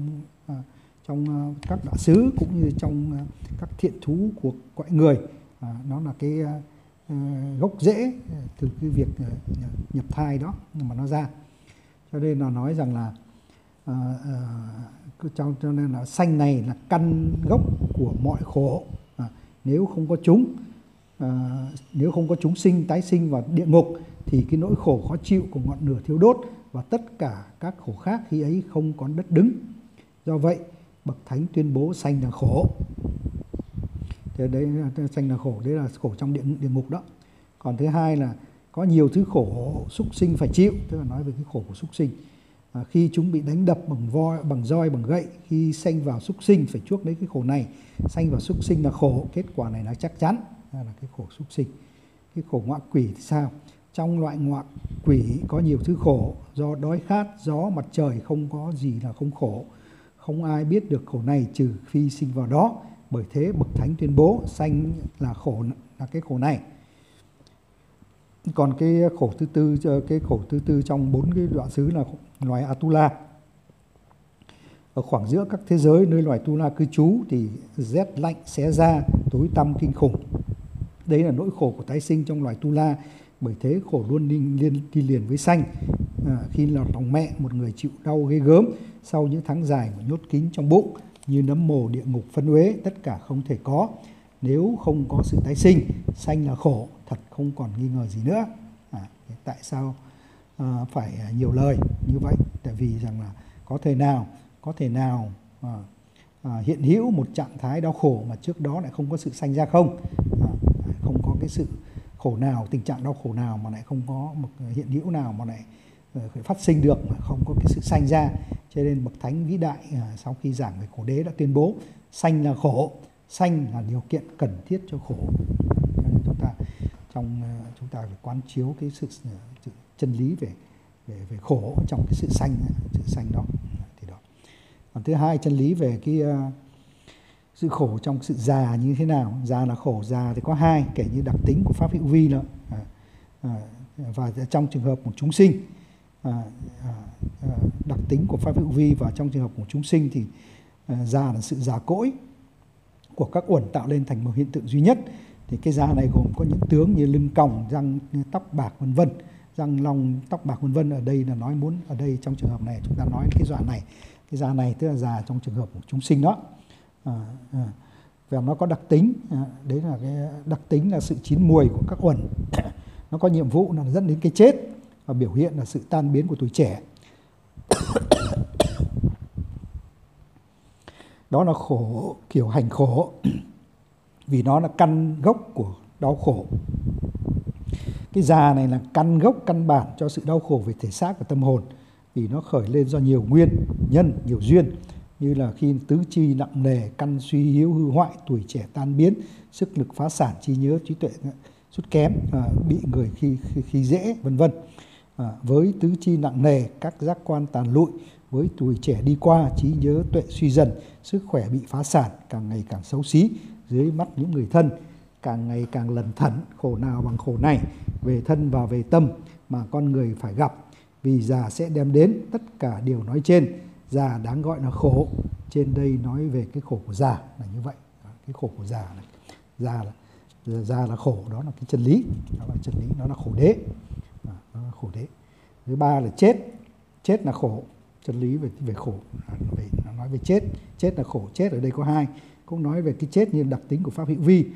trong các đạo xứ cũng như trong các thiện thú của cõi người. À, nó là cái uh, gốc rễ từ cái việc uh, nhập thai đó mà nó ra. Cho nên là nói rằng là uh, uh, cho, cho nên là sanh này là căn gốc của mọi khổ. À, nếu không có chúng, uh, nếu không có chúng sinh tái sinh vào địa ngục thì cái nỗi khổ khó chịu của ngọn lửa thiêu đốt và tất cả các khổ khác khi ấy không có đất đứng. Do vậy bậc thánh tuyên bố sanh là khổ. Thế đấy, sanh là khổ, đấy là khổ trong địa, địa ngục đó. Còn thứ hai là có nhiều thứ khổ súc sinh phải chịu, tức là nói về cái khổ của súc sinh. À, khi chúng bị đánh đập bằng voi, bằng roi, bằng gậy, khi sanh vào súc sinh phải chuốc lấy cái khổ này. Sanh vào súc sinh là khổ, kết quả này là chắc chắn, là cái khổ súc sinh. Cái khổ ngọa quỷ thì sao? Trong loại ngọa quỷ có nhiều thứ khổ, do đói khát, gió, mặt trời, không có gì là không khổ. Không ai biết được khổ này trừ phi sinh vào đó. Bởi thế bậc thánh tuyên bố sanh là khổ, là cái khổ này. Còn cái khổ thứ tư, cái khổ thứ tư trong bốn cái đoạn xứ là loài Atula. Ở khoảng giữa các thế giới nơi loài Atula cư trú thì rét lạnh xé da, tối tăm kinh khủng. Đấy là nỗi khổ của tái sinh trong loài Atula. Bởi thế khổ luôn đi, liên, đi liền với sanh. À, khi lọt lòng mẹ, một người chịu đau ghê gớm sau những tháng dài mà nhốt kín trong bụng, như nấm mồ địa ngục phân uế, tất cả không thể có. Nếu không có sự tái sinh, sanh là khổ, thật không còn nghi ngờ gì nữa. À, tại sao à, phải nhiều lời như vậy? Tại vì rằng là có thể nào, có thể nào à, à, hiện hữu một trạng thái đau khổ mà trước đó lại không có sự sanh ra không? À, không có cái sự khổ nào, tình trạng đau khổ nào mà lại không có một hiện hữu nào mà lại phát sinh được mà không có cái sự sanh ra. Cho nên bậc thánh vĩ đại à, sau khi giảng về khổ đế đã tuyên bố sanh là khổ, sanh là điều kiện cần thiết cho khổ. Cho nên chúng ta trong chúng ta phải quán chiếu cái sự, sự chân lý về về về khổ trong cái sự sanh, sự sanh đó. Thì đó. Còn thứ hai, chân lý về cái uh, sự khổ trong sự già như thế nào. Già là khổ, già thì có hai, kể như đặc tính của pháp hữu vi nữa. À, à, và trong trường hợp của chúng sinh, à, à, đặc tính của pháp hữu vi, và trong trường hợp của chúng sinh thì à, già là sự già cỗi của các uẩn tạo lên thành một hiện tượng duy nhất. Thì cái già này gồm có những tướng như lưng còng, răng, tóc bạc vân vân, răng long, tóc bạc vân vân. Ở đây là nói muốn ở đây trong trường hợp này chúng ta nói cái già này, cái già này tức là già trong trường hợp của chúng sinh đó. À, à, và nó có đặc tính, đấy là cái đặc tính là sự chín muồi của các uẩn. Nó có nhiệm vụ là dẫn đến cái chết và biểu hiện là sự tan biến của tuổi trẻ. Đó là khổ kiểu hành khổ, vì nó là căn gốc của đau khổ. Cái già này là căn gốc căn bản cho sự đau khổ về thể xác và tâm hồn, vì nó khởi lên do nhiều nguyên nhân, nhiều duyên, như là khi tứ chi nặng nề, căn suy yếu hư hoại, tuổi trẻ tan biến, sức lực phá sản, trí nhớ trí tuệ sút kém, à, bị người khi khi, khi dễ, vân vân. À, với tứ chi nặng nề, các giác quan tàn lụi, với tuổi trẻ đi qua, trí nhớ tuệ suy dần, sức khỏe bị phá sản, càng ngày càng xấu xí dưới mắt những người thân, càng ngày càng lẩn thẩn, khổ nào bằng khổ này, về thân và về tâm mà con người phải gặp, vì già sẽ đem đến tất cả điều nói trên. Già đáng gọi là khổ. Trên đây nói về cái khổ của già là như vậy. Cái khổ của già này, già là già là khổ, đó là cái chân lý, đó là chân lý, nó là khổ đế, đó là khổ đế. Thứ ba là chết, chết là khổ, chân lý về về khổ, về nói về chết, chết là khổ. Chết ở đây có hai, cũng nói về cái chết như đặc tính của pháp hữu vi.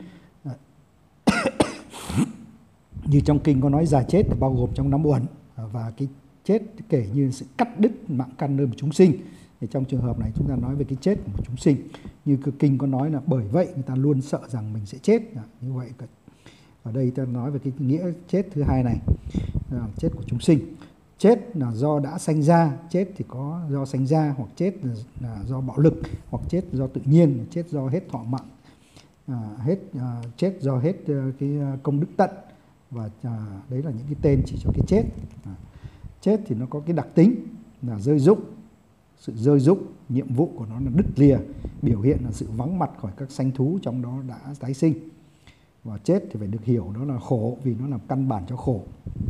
Như trong kinh có nói già chết bao gồm trong năm uẩn, và cái chết kể như sự cắt đứt mạng căn nơi một chúng sinh. Thì trong trường hợp này chúng ta nói về cái chết của một chúng sinh. Như kinh có nói là bởi vậy người ta luôn sợ rằng mình sẽ chết. Như vậy ở đây ta nói về cái nghĩa chết thứ hai này, là chết của chúng sinh. Chết là do đã sanh ra, chết thì có do sanh ra, hoặc chết là do bạo lực, hoặc chết do tự nhiên, chết do hết thọ mạng, à, hết à, chết do hết cái công đức tận. Và à, đấy là những cái tên chỉ cho cái chết. À, chết thì nó có cái đặc tính là rơi rụng, sự rơi rụng, nhiệm vụ của nó là đứt lìa, biểu hiện là sự vắng mặt khỏi các sanh thú trong đó đã tái sinh. Và chết thì phải được hiểu đó là khổ, vì nó là căn bản cho khổ.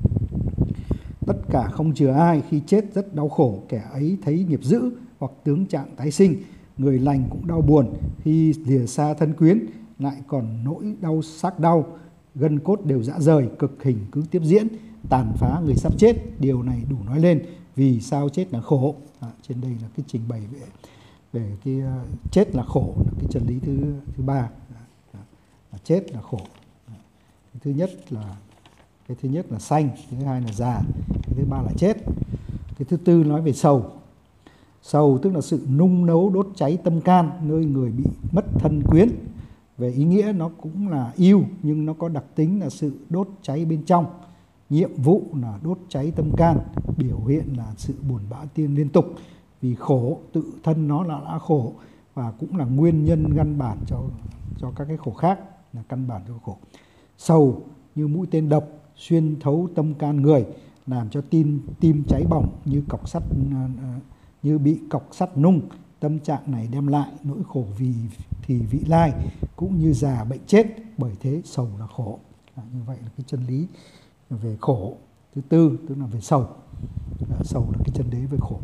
Tất cả không chừa ai, khi chết rất đau khổ, kẻ ấy thấy nghiệp dữ hoặc tướng trạng tái sinh. Người lành cũng đau buồn khi lìa xa thân quyến, lại còn nỗi đau xác đau, gân cốt đều rã rời, cực hình cứ tiếp diễn, tàn phá người sắp chết. Điều này đủ nói lên vì sao chết là khổ. À, trên đây là cái trình bày về về cái uh, chết là khổ, là cái chân lý thứ thứ ba. À, à, chết là khổ. À, cái thứ nhất là cái thứ nhất là sanh, thứ hai là già, cái thứ ba là chết. Cái thứ tư nói về sầu. Sầu tức là sự nung nấu đốt cháy tâm can, nơi người bị mất thân quyến. Về ý nghĩa nó cũng là yêu, nhưng nó có đặc tính là sự đốt cháy bên trong. Nhiệm vụ là đốt cháy tâm can, biểu hiện là sự buồn bã tiên liên tục. Vì khổ, tự thân nó là đã khổ, và cũng là nguyên nhân căn bản cho, cho các cái khổ khác, là căn bản cho khổ. Sầu như mũi tên độc, xuyên thấu tâm can người, làm cho tim, tim cháy bỏng như cọc sắt, như bị cọc sắt nung. Tâm trạng này đem lại nỗi khổ vì thì vị lai, cũng như già bệnh chết, bởi thế sầu là khổ. À, như vậy là cái chân lý về khổ thứ tư, tức là về sầu. À, sầu là cái chân đế về khổ.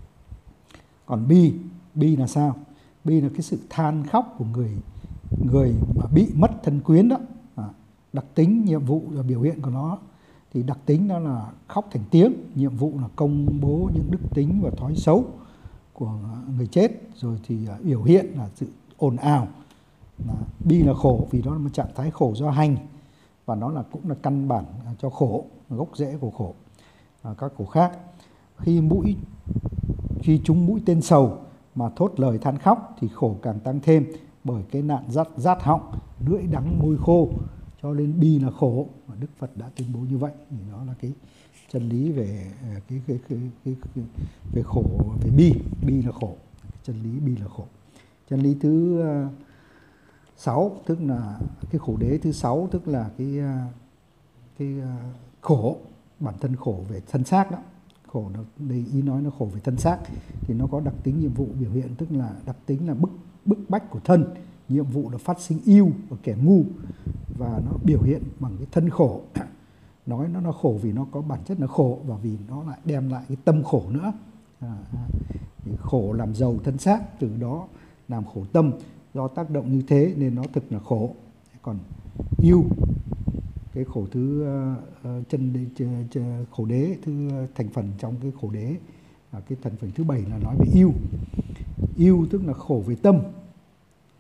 Còn bi, bi là sao? Bi là cái sự than khóc của người người mà bị mất thân quyến đó. À, đặc tính, nhiệm vụ và biểu hiện của nó thì đặc tính đó là khóc thành tiếng, nhiệm vụ là công bố những đức tính và thói xấu của người chết, rồi thì uh, biểu hiện là sự ồn ào. Là, bi là khổ vì đó là một trạng thái khổ do hành, và nó là cũng là căn bản cho khổ, gốc rễ của khổ, uh, các khổ khác. Khi mũi khi chúng mũi tên sầu mà thốt lời than khóc thì khổ càng tăng thêm, bởi cái nạn rát, rát họng, lưỡi đắng môi khô, cho nên bi là khổ. Và Đức Phật đã tuyên bố như vậy. Thì đó là cái chân lý về cái, cái, cái, cái, cái về khổ, về bi, bi là khổ, chân lý bi là khổ. Chân lý thứ uh, sáu, tức là cái khổ đế thứ sáu, tức là cái uh, cái uh, khổ, bản thân khổ về thân xác đó. Khổ nó, đây ý nói nó khổ về thân xác, thì nó có đặc tính nhiệm vụ biểu hiện, tức là đặc tính là bức bức bách của thân, nhiệm vụ là phát sinh yêu ở kẻ ngu, và nó biểu hiện bằng cái thân khổ. Nói nó nó khổ vì nó có bản chất là khổ, và vì nó lại đem lại cái tâm khổ nữa. À, thì khổ làm giàu thân xác, từ đó làm khổ tâm. Do tác động như thế nên nó thực là khổ. Còn yêu, cái khổ thứ uh, chân đế, ch, ch, khổ đế thứ thành phần trong cái khổ đế, à, cái thành phần thứ bảy là nói về yêu. Yêu tức là khổ về tâm.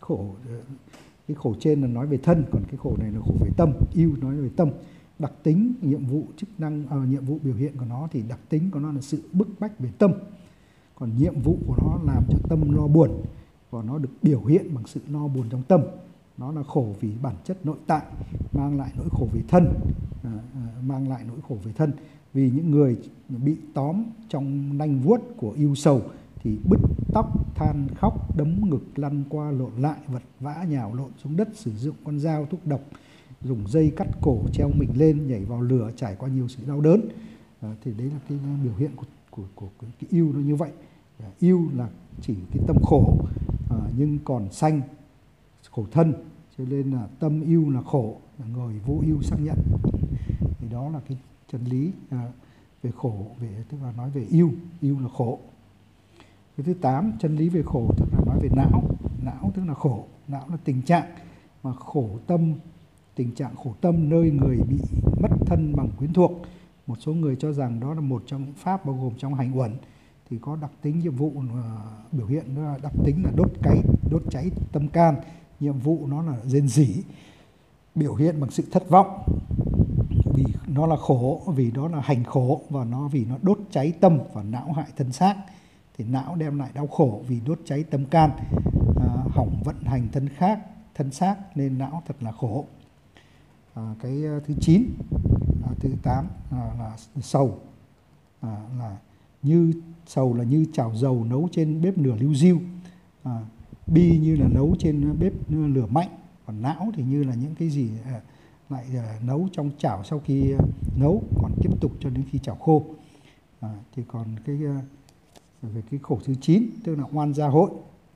khổ cái khổ trên là nói về thân, còn cái khổ này là khổ về tâm. Ưu nói về tâm. Đặc tính, nhiệm vụ, chức năng, à, nhiệm vụ biểu hiện của nó thì đặc tính của nó là sự bức bách về tâm. Còn nhiệm vụ của nó làm cho tâm lo buồn, và nó được biểu hiện bằng sự lo buồn trong tâm. Nó là khổ vì bản chất nội tại, mang lại nỗi khổ về thân, à, à, mang lại nỗi khổ về thân. Vì những người bị tóm trong nanh vuốt của ưu sầu thì bứt tóc, than khóc, đấm ngực, lăn qua lộn lại, vật vã nhào lộn xuống đất, sử dụng con dao thuốc độc, dùng dây cắt cổ, treo mình lên, nhảy vào lửa, trải qua nhiều sự đau đớn. À, thì đấy là cái biểu hiện của của, của cái, cái ưu nó như vậy. À, ưu là chỉ cái tâm khổ, à, nhưng còn sanh khổ thân, cho nên là tâm ưu là khổ, là người vô ưu xác nhận. Thì đó là cái chân lý à, về khổ, về tức là nói về ưu, ưu là khổ. Cái thứ tám, chân lý về khổ tức là nói về não. Não tức là khổ, não là tình trạng mà khổ tâm, tình trạng khổ tâm nơi người bị mất thân bằng quyến thuộc. Một số người cho rằng đó là một trong những pháp bao gồm trong hành uẩn, thì có đặc tính nhiệm vụ uh, biểu hiện là đặc tính là đốt cháy, đốt cháy tâm can. Nhiệm vụ nó là rên rỉ, biểu hiện bằng sự thất vọng, vì nó là khổ, vì đó là hành khổ, và nó vì nó đốt cháy tâm và não hại thân xác. Thì não đem lại đau khổ vì đốt cháy tâm can, à, hỏng vận hành thân khác, thân xác, nên não thật là khổ. À, cái thứ chín, à, thứ tám à, là sầu, à, là như sầu là như chảo dầu nấu trên bếp lửa liu riu, à, bi như là nấu trên bếp lửa mạnh, còn não thì như là những cái gì à, lại à, nấu trong chảo sau khi à, nấu còn tiếp tục cho đến khi chảo khô. À, thì còn cái à, về cái khổ thứ chín tức là oan gia hội.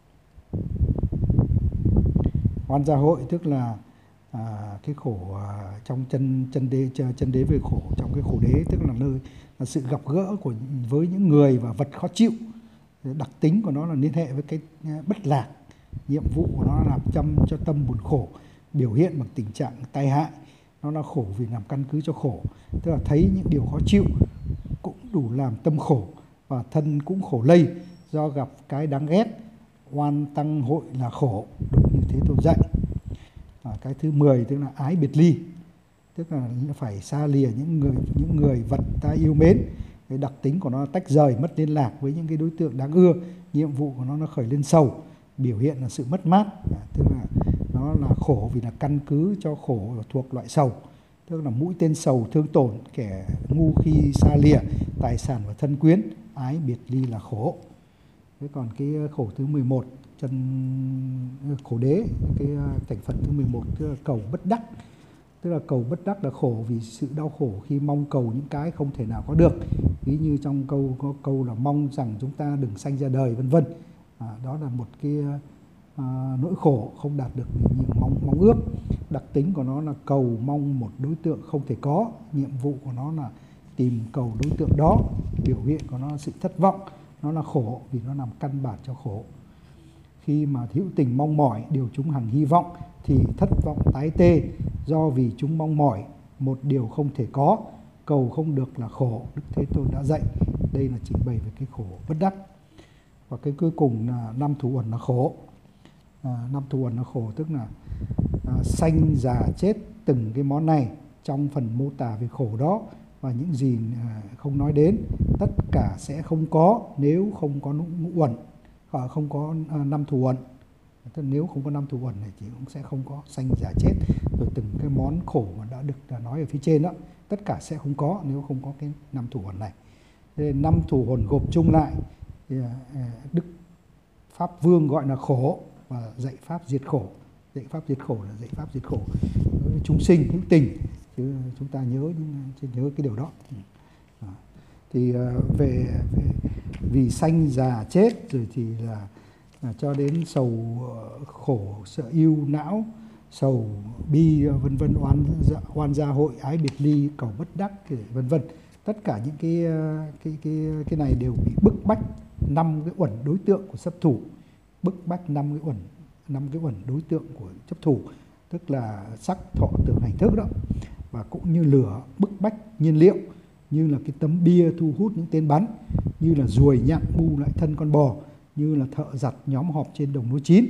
Oan gia hội tức là à, cái khổ à, trong chân chân đế chân đế về khổ, trong cái khổ đế tức là nơi là sự gặp gỡ của với những người và vật khó chịu. Đặc tính của nó là liên hệ với cái bất lạc. Nhiệm vụ của nó là làm chăm cho tâm buồn khổ, biểu hiện bằng tình trạng tai hại. Nó là khổ vì làm căn cứ cho khổ, tức là thấy những điều khó chịu cũng đủ làm tâm khổ, và thân cũng khổ lây do gặp cái đáng ghét. Oan tăng hội là khổ, đúng như Thế Tôn dạy. À, cái thứ mười tức là ái biệt ly, tức là phải xa lìa những người những người vật ta yêu mến. Cái đặc tính của nó là tách rời, mất liên lạc với những cái đối tượng đáng ưa. Nhiệm vụ của nó là khởi lên sầu, biểu hiện là sự mất mát, à, tức là nó là khổ vì là căn cứ cho khổ thuộc loại sầu, tức là mũi tên sầu thương tổn kẻ ngu khi xa lìa tài sản và thân quyến. Ái biệt ly là khổ. Thế còn cái khổ thứ mười một, chân khổ đế, cái thành phần thứ mười một tức là cầu bất đắc. Tức là cầu bất đắc là khổ vì sự đau khổ khi mong cầu những cái không thể nào có được. Ví như trong câu có câu là mong rằng chúng ta đừng sanh ra đời, vân vân. À, đó là một cái à, nỗi khổ không đạt được những mong mong ước. Đặc tính của nó là cầu mong một đối tượng không thể có. Nhiệm vụ của nó là tìm cầu đối tượng đó. Biểu hiện của nó là sự thất vọng. Nó là khổ vì nó làm căn bản cho khổ. Khi mà hữu tình mong mỏi điều chúng hằng hy vọng thì thất vọng tái tê, do vì chúng mong mỏi một điều không thể có. Cầu không được là khổ, Đức Thế Tôn đã dạy. Đây là trình bày về cái khổ bất đắc. Và cái cuối cùng là năm thủ uẩn là khổ. À, năm thủ uẩn là khổ tức là à, sanh già chết từng cái món này trong phần mô tả về khổ đó, và những gì à, không nói đến, tất cả sẽ không có nếu không có ngũ uẩn, à, không có à, năm thủ uẩn. Tức nếu không có năm thủ uẩn này thì cũng sẽ không có sanh già chết, rồi từng cái món khổ mà đã được nói ở phía trên đó, tất cả sẽ không có nếu không có cái năm thủ uẩn này. Nên năm thủ uẩn gộp chung lại thì, à, Đức Pháp Vương gọi là khổ và dạy pháp diệt khổ. Dạy pháp diệt khổ là dạy pháp diệt khổ với chúng sinh hữu tình, chứ chúng ta nhớ nhớ cái điều đó. À, thì uh, về, về vì sanh già chết rồi thì là, là cho đến sầu uh, khổ sợ ưu não, sầu bi uh, vân vân, oan oan gia hội, ái biệt ly, cầu bất đắc vân vân. Tất cả những cái uh, cái cái cái này đều bị bức bách năm cái uẩn đối tượng của chấp thủ, bức bách năm cái uẩn năm cái uẩn đối tượng của chấp thủ, tức là sắc thọ tưởng hành thức đó, và cũng như lửa bức bách nhiên liệu, như là cái tấm bia thu hút những tên bắn, như là ruồi nhặng bu lại thân con bò, như là thợ giặt nhóm họp trên đồng lúa chín,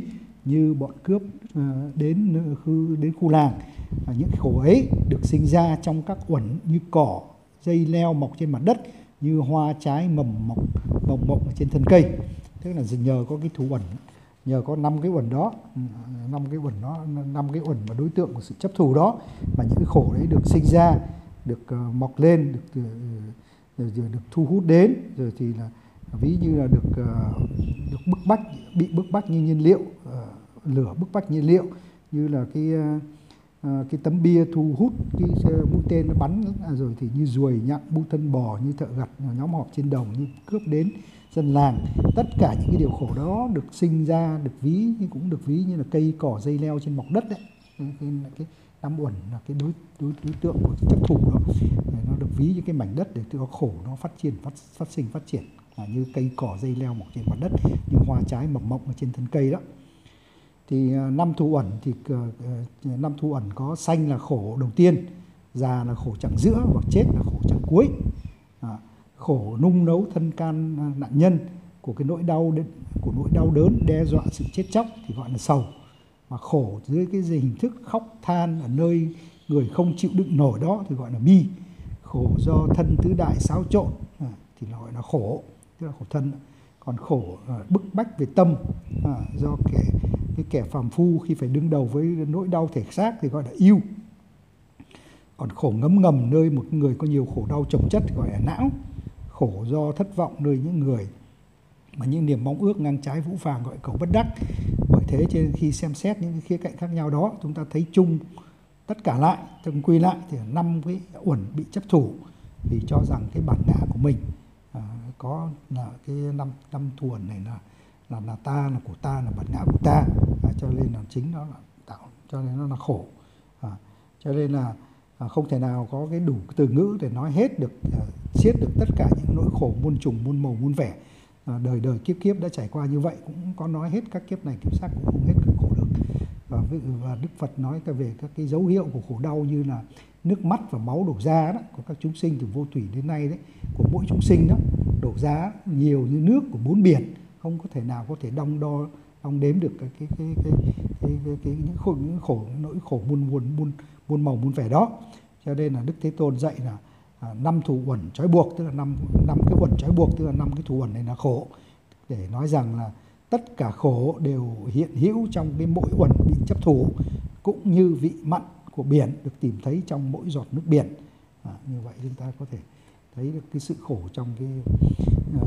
như bọn cướp đến đến khu làng. Những khổ ấy được sinh ra trong các uẩn như cỏ, dây leo mọc trên mặt đất, như hoa trái mầm mọc mồng mộng ở trên thân cây. Tức là nhờ có cái thủ uẩn, nhờ có năm cái uẩn đó, năm cái uẩn đó, năm cái uẩn mà đối tượng của sự chấp thủ đó, mà những cái khổ đấy được sinh ra, được uh, mọc lên, được uh, được thu hút đến, rồi thì là ví như là được uh, được bức bách, bị bức bách như nhiên liệu, uh, lửa bức bách nhiên liệu, như là cái uh, uh, cái tấm bia thu hút cái uh, mũi tên nó bắn, uh, rồi thì như ruồi nhặng bu thân bò, như thợ gặt nhóm họp trên đồng, như cướp đến dân làng. Tất cả những cái điều khổ đó được sinh ra, được ví nhưng cũng được ví như là cây cỏ dây leo trên mọc đất đấy. Cái, cái, cái năm uẩn là cái đối, đối đối tượng của chấp thủ đó, nó được ví như cái mảnh đất để cho khổ nó phát triển, phát phát sinh phát triển, à, như cây cỏ dây leo mọc trên mặt đất, như hoa trái mầm mộng ở trên thân cây đó. Thì uh, năm thu uẩn thì uh, năm thu uẩn có sanh là khổ đầu tiên, già là khổ chặng giữa, hoặc chết là khổ chặng cuối. À, khổ nung nấu thân can nạn nhân của cái nỗi đau của nỗi đau đớn đe dọa sự chết chóc thì gọi là sầu. Mà khổ dưới cái hình thức khóc than ở nơi người không chịu đựng nổi đó thì gọi là bi. Khổ do thân tứ đại xáo trộn à, thì gọi là khổ, tức là khổ thân. Còn khổ à, bức bách về tâm à, do kẻ cái kẻ phàm phu khi phải đương đầu với nỗi đau thể xác thì gọi là yêu. Còn khổ ngấm ngầm nơi một người có nhiều khổ đau chồng chất thì gọi là não. Khổ do thất vọng nơi những người mà những niềm mong ước ngang trái vũ phàng gọi cầu bất đắc. Bởi thế cho nên khi xem xét những cái khía cạnh khác nhau đó, chúng ta thấy chung tất cả lại, chung quy lại thì năm cái uẩn bị chấp thủ thì cho rằng cái bản ngã của mình à, có là cái năm năm thu uẩn này là là là ta, là của ta, là bản ngã của ta, à, cho nên là chính nó là tạo, cho nên nó là khổ. À, cho nên là à, không thể nào có cái đủ từ ngữ để nói hết được, xiết được tất cả những nỗi khổ muôn trùng, muôn màu, muôn vẻ. À, đời đời kiếp kiếp đã trải qua như vậy, cũng có nói hết các kiếp này kiếp khác cũng không hết các khổ được. Và, và Đức Phật nói về các cái dấu hiệu của khổ đau như là nước mắt và máu đổ ra đó của các chúng sinh từ vô thủy đến nay đấy, của mỗi chúng sinh đó đổ ra nhiều như nước của bốn biển, không có thể nào có thể đong đo đong đếm được cái cái cái cái, cái, cái, cái những khổ những khổ nỗi khổ muôn muôn muôn muôn màu muôn vẻ đó. Cho nên là Đức Thế Tôn dạy là à, năm thủ uẩn trói buộc, tức là năm năm cái uẩn trói buộc, tức là năm cái thủ uẩn này là khổ, để nói rằng là tất cả khổ đều hiện hữu trong cái mỗi uẩn bị chấp thủ, cũng như vị mặn của biển được tìm thấy trong mỗi giọt nước biển. À, như vậy chúng ta có thể thấy được cái sự khổ trong cái uh,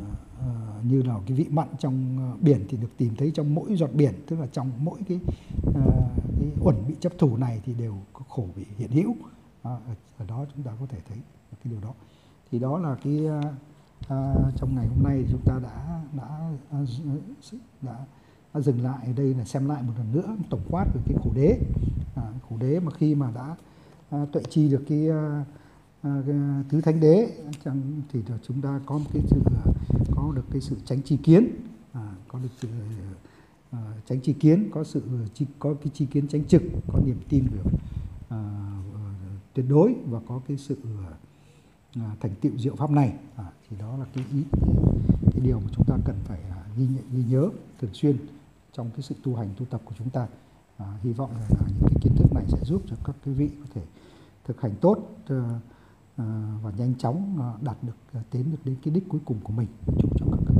uh, như là cái vị mặn trong biển thì được tìm thấy trong mỗi giọt biển, tức là trong mỗi cái, uh, cái uẩn bị chấp thủ này thì đều có khổ bị hiện hữu. À, ở đó chúng ta có thể thấy cái điều đó. Thì đó là cái à, trong ngày hôm nay chúng ta đã đã đã, đã dừng lại ở đây là xem lại một lần nữa tổng quát về cái khổ đế. À, khổ đế mà khi mà đã à, tuệ chi được cái, à, cái tứ thánh đế thì chúng ta có một cái sự có được cái sự tránh tri kiến, à, có được sự à, tránh tri kiến, có sự có cái tri kiến tránh trực, có niềm tin về à, tuyệt đối và có cái sự à, thành tựu diệu pháp này. À, thì đó là cái ý cái điều mà chúng ta cần phải à, ghi, ghi nhớ thường xuyên trong cái sự tu hành tu tập của chúng ta. À, hy vọng là, là những cái kiến thức này sẽ giúp cho các quý vị có thể thực hành tốt à, à, và nhanh chóng à, đạt được à, tiến được đến cái đích cuối cùng của mình. Chúc cho các